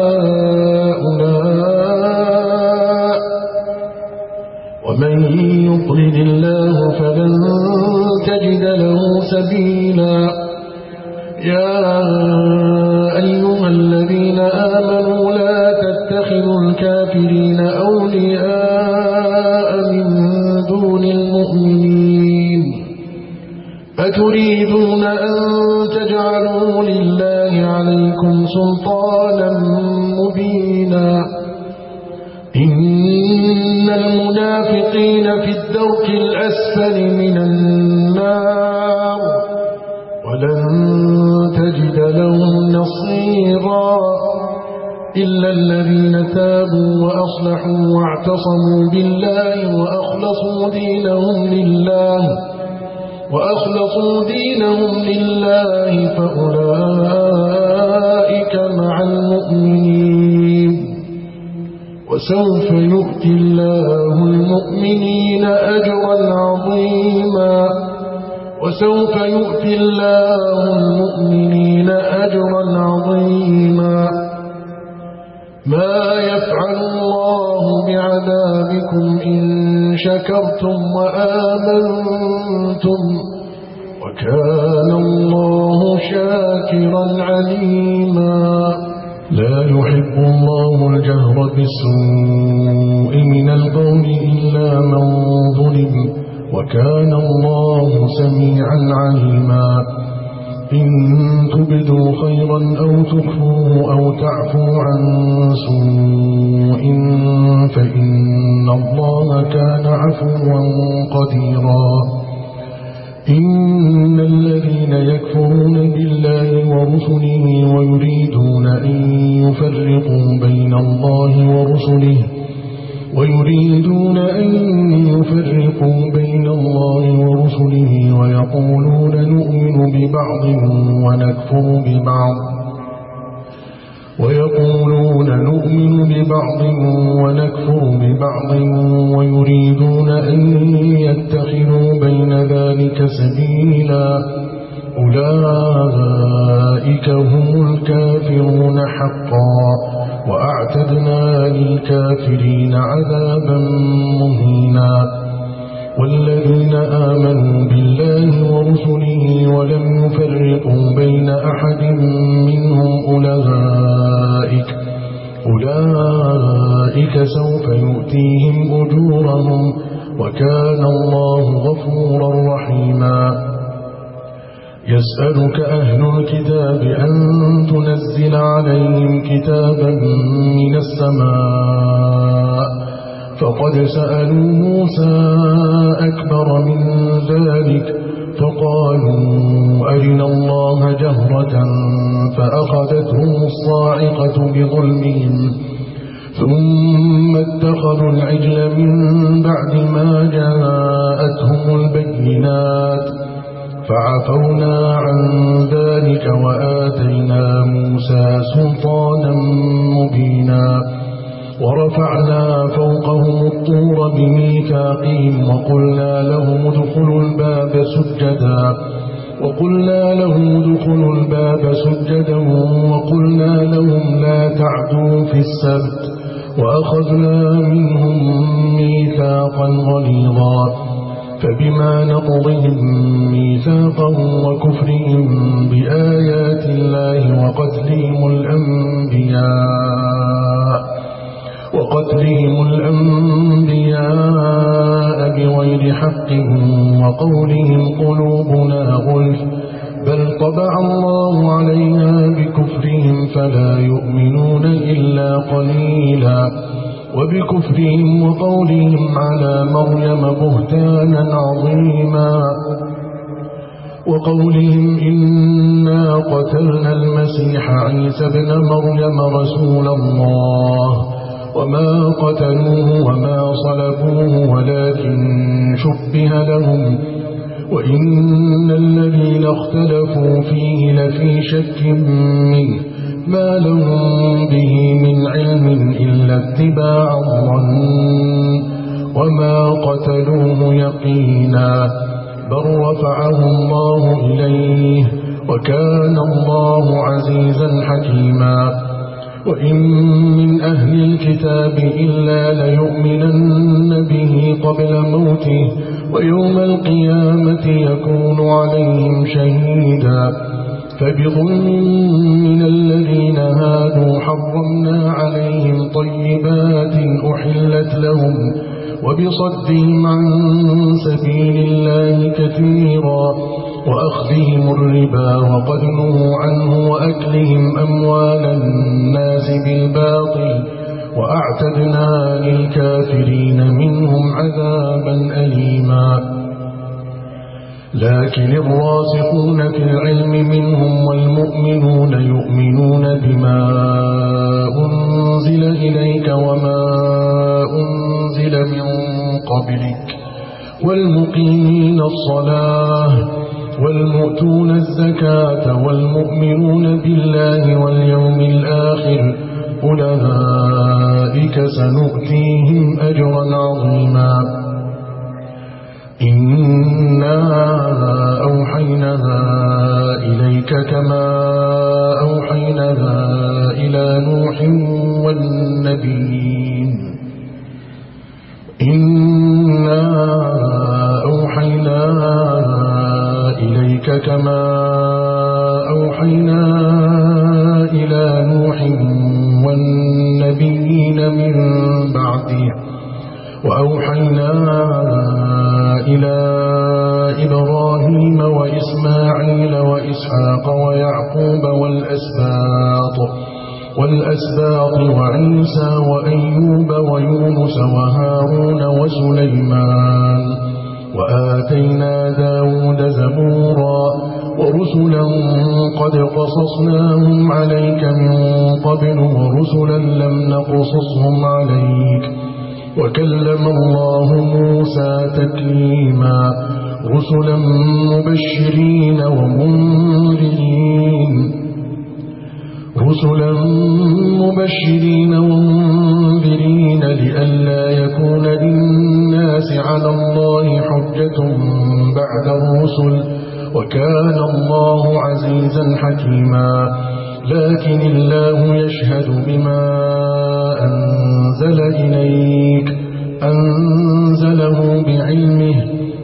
هؤلاء ومن يضلل الله فلن تجد له سبيلا. يا أيها الذين آمنوا لا تتخذوا الكافرين أولياء من دون المؤمنين أتريدون أن تجعلوا لله عليكم سلطانا مبينا. إن المنافقين في الدرك الأسفل من النار ولن تجد لهم نصيرا. إلا الذين تابوا وأصلحوا واعتصموا بالله وأخلصوا دينهم لله وأخلصوا دينهم لله فأولئك مع المؤمنين وسوف يؤتي الله المؤمنين أجرا عظيما وسوف يؤتي الله المؤمنين أجرا عظيما ما يفعل الله بعذابكم إن شكرتم وآمنتم وكان الله شاكرا عليما لا يحب الله الجهر بالسوء من القول إلا من ظلم وكان الله سميعا عليما إن تبدوا خيرا أو تخفوه أو تعفوا عن سوء فإن الله كان عفوا قديرا إن الذين يكفرون بالله ورسله ويريدون أن يفرقوا بين الله ورسله ويريدون أن يفرقوا بين الله ورسله ويقولون نؤمن ببعض ونكفر ببعض ويقولون نؤمن ببعض ونكفر ببعض ويريدون أن يتخذوا بين ذلك سبيلا أولئك هم الكافرون حقا وأعتدنا للكافرين عذابا مهينا والذين آمنوا بالله ورسله ولم يفرقوا بين أحد منهم أولئك أولئك سوف يؤتيهم أجورهم وكان الله غفورا رحيما يسألك أهل الكتاب أن تنزل عليهم كتابا من السماء فقد سألوا موسى أكبر من ذلك فقالوا أرنا الله جهرة فأخذتهم الصاعقة بظلمهم ثم اتخذوا العجل من بعد ما جاءتهم البينات فعفونا عن ذلك وآتينا موسى سلطانا مبينا ورفعنا فوقهم الطور بميثاقهم وقلنا لهم ادخلوا الباب سجدا وقلنا لهم ادخلوا الباب سجدا وقلنا لهم لا تعدوا في السبت وأخذنا منهم ميثاقا غليظا فبما نقضهم ميثاقهم وكفرهم بآيات الله وقتلهم الأنبياء وقتلهم الأنبياء بغير حق وقولهم قلوبنا غلف بل طبع الله عليها بكفرهم فلا يؤمنون إلا قليلا وبكفرهم وقولهم على مريم بهتانا عظيما وقولهم إنا قتلنا المسيح عيسى ابن مريم رسول الله وما قتلوه وما صلبوه ولكن شبه لهم وإن الذين اختلفوا فيه لفي شك منه ما لهم به من علم إلا اتباع الظن وما قتلوه يقينا بل رفعه الله إليه وكان الله عزيزا حكيما وإن من أهل الكتاب إلا ليؤمنن به قبل موته ويوم القيامة يكون عليهم شهيدا فبظلم من الذين هادوا حرمنا عليهم طيبات أحلت لهم وبصدهم عن سبيل الله كثيرا وأخذهم الربا وقد نهوا عنه وأكلهم أموال الناس بالباطل وأعتدنا للكافرين منهم عذابا أليما لكن الراسخون في العلم منهم والمؤمنون يؤمنون بما أنزل قبلك والمقيمين الصلاة والمؤتون الزكاة والمؤمنون بالله واليوم الآخر أولئك سنؤتيهم أجرا عظيما. إنا أوحينا إليك كما أوحينا إلى نوح والنبيين إنا أوحينا إليك كما أوحينا إلى نوح والنبيين من بعده وأوحينا إلى إبراهيم وإسماعيل وإسحاق ويعقوب والأسباط والأسباط وعيسى وأيوب ويونس وهارون وسليمان وآتينا داود زبورا ورسلا قد قصصناهم عليك من قبل ورسلا لم نقصصهم عليك وكلم الله موسى تكليما رسلا مبشرين ومنذرين رسلا مبشرين ومنذرين لئلا يكون للناس على الله حجة بعد الرسل وكان الله عزيزا حكيما. لكن الله يشهد بما أنزل إليك أنزله بعلمه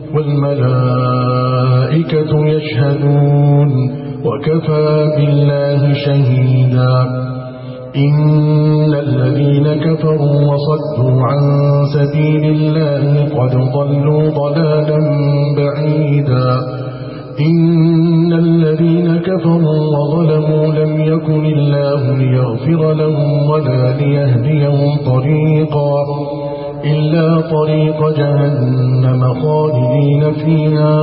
والملائكة يشهدون وكفى بالله شهيدا. إن الذين كفروا وصدوا عن سبيل الله قد ضلوا ضلالا بعيدا. إن الذين كفروا وظلموا لم يكن الله ليغفر لهم ولا ليهديهم طريقا إلا طريق جهنم خالدين فيها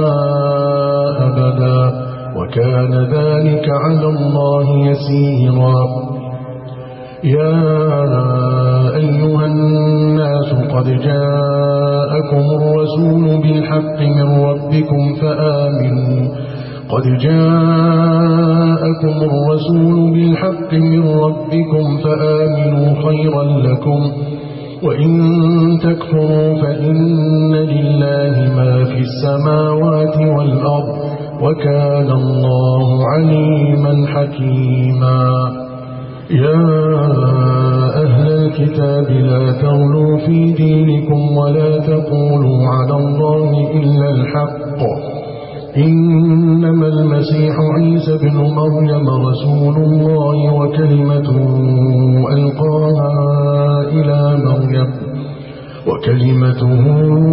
أبدا وكان ذلك على الله يسيرا. يا أيها الناس قد جاءكم الرسول بالحق من ربكم فآمنوا قد جاءكم الرسول بالحق من ربكم فآمنوا خيرا لكم وإن تكفروا فإن لله ما في السماوات والأرض وكان الله عليما حكيما. يا أهل الكتاب لا تغلوا في دينكم ولا تقولوا على الله إلا الحق إنما المسيح عيسى بن مريم رسول الله وكلمته ألقاها إلى مريم وكلمته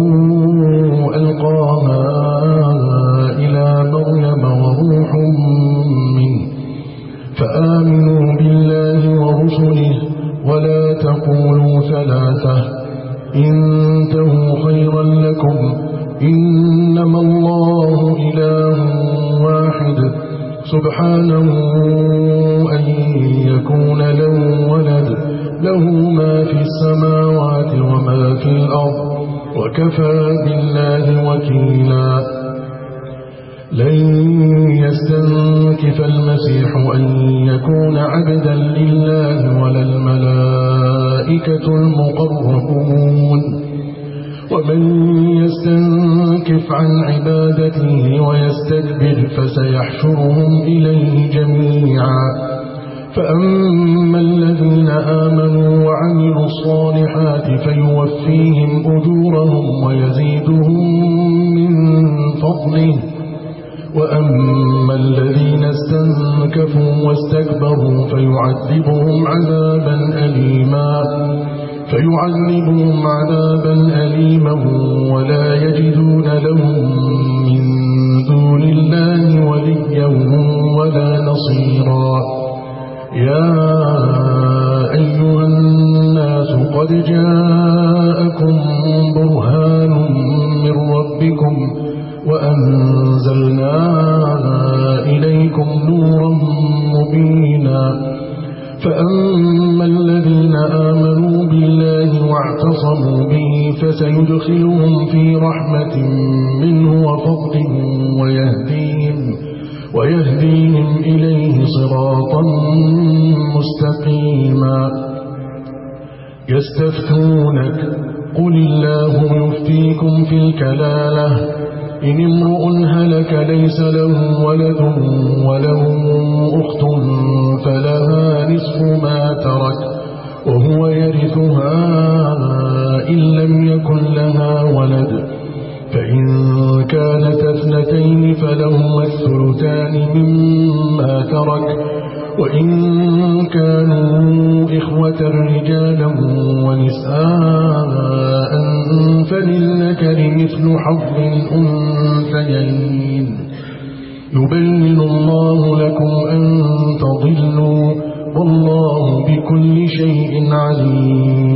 ألقاها إلى مريم وروح منه فآمنوا بالله ورسله ولا تقولوا ثلاثة انتهوا خيرا لكم إنما الله إله واحد سبحانه أن يكون له ولد له ما في السماوات وما في الأرض وكفى بالله وكيلا. لن يستنكف المسيح أن يكون عبدا لله ولا الملائكة المقربون ومن يستنكف عن عبادته ويستكبر فسيحشرهم إليه جميعا. فأما الذين آمنوا وعملوا الصالحات فيوفيهم أجورهم ويزيدهم من فضله وأما الذين استنكفوا واستكبروا فيعذبهم عذابا أليما فيعذبهم عذابا أليما ولا يجدون لهم من دون الله وليا ولا نصيرا. يا أيها الناس قد جاءكم برهان من ربكم وأنزلنا إليكم نورا مبينا. فأما الذين آمنوا بالله واعتصموا به فسيدخلهم في رحمة منه وفضل ويهديهم, ويهديهم إليه صراطا مستقيما. يستفتونك قل الله يفتيكم في الكلالة إن امرؤ هلك ليس له ولد وله أخت فلها نصف ما ترك وهو يرثها إن لم يكن لها ولد، فإن كانت اثنتين فلهما الثلثان مما ترك، وإن كانوا إخوة رجالا ونساء فللذكر مثل حظ الأنثيين. يبين الله لكم أن تضلوا والله بكل شيء عليم.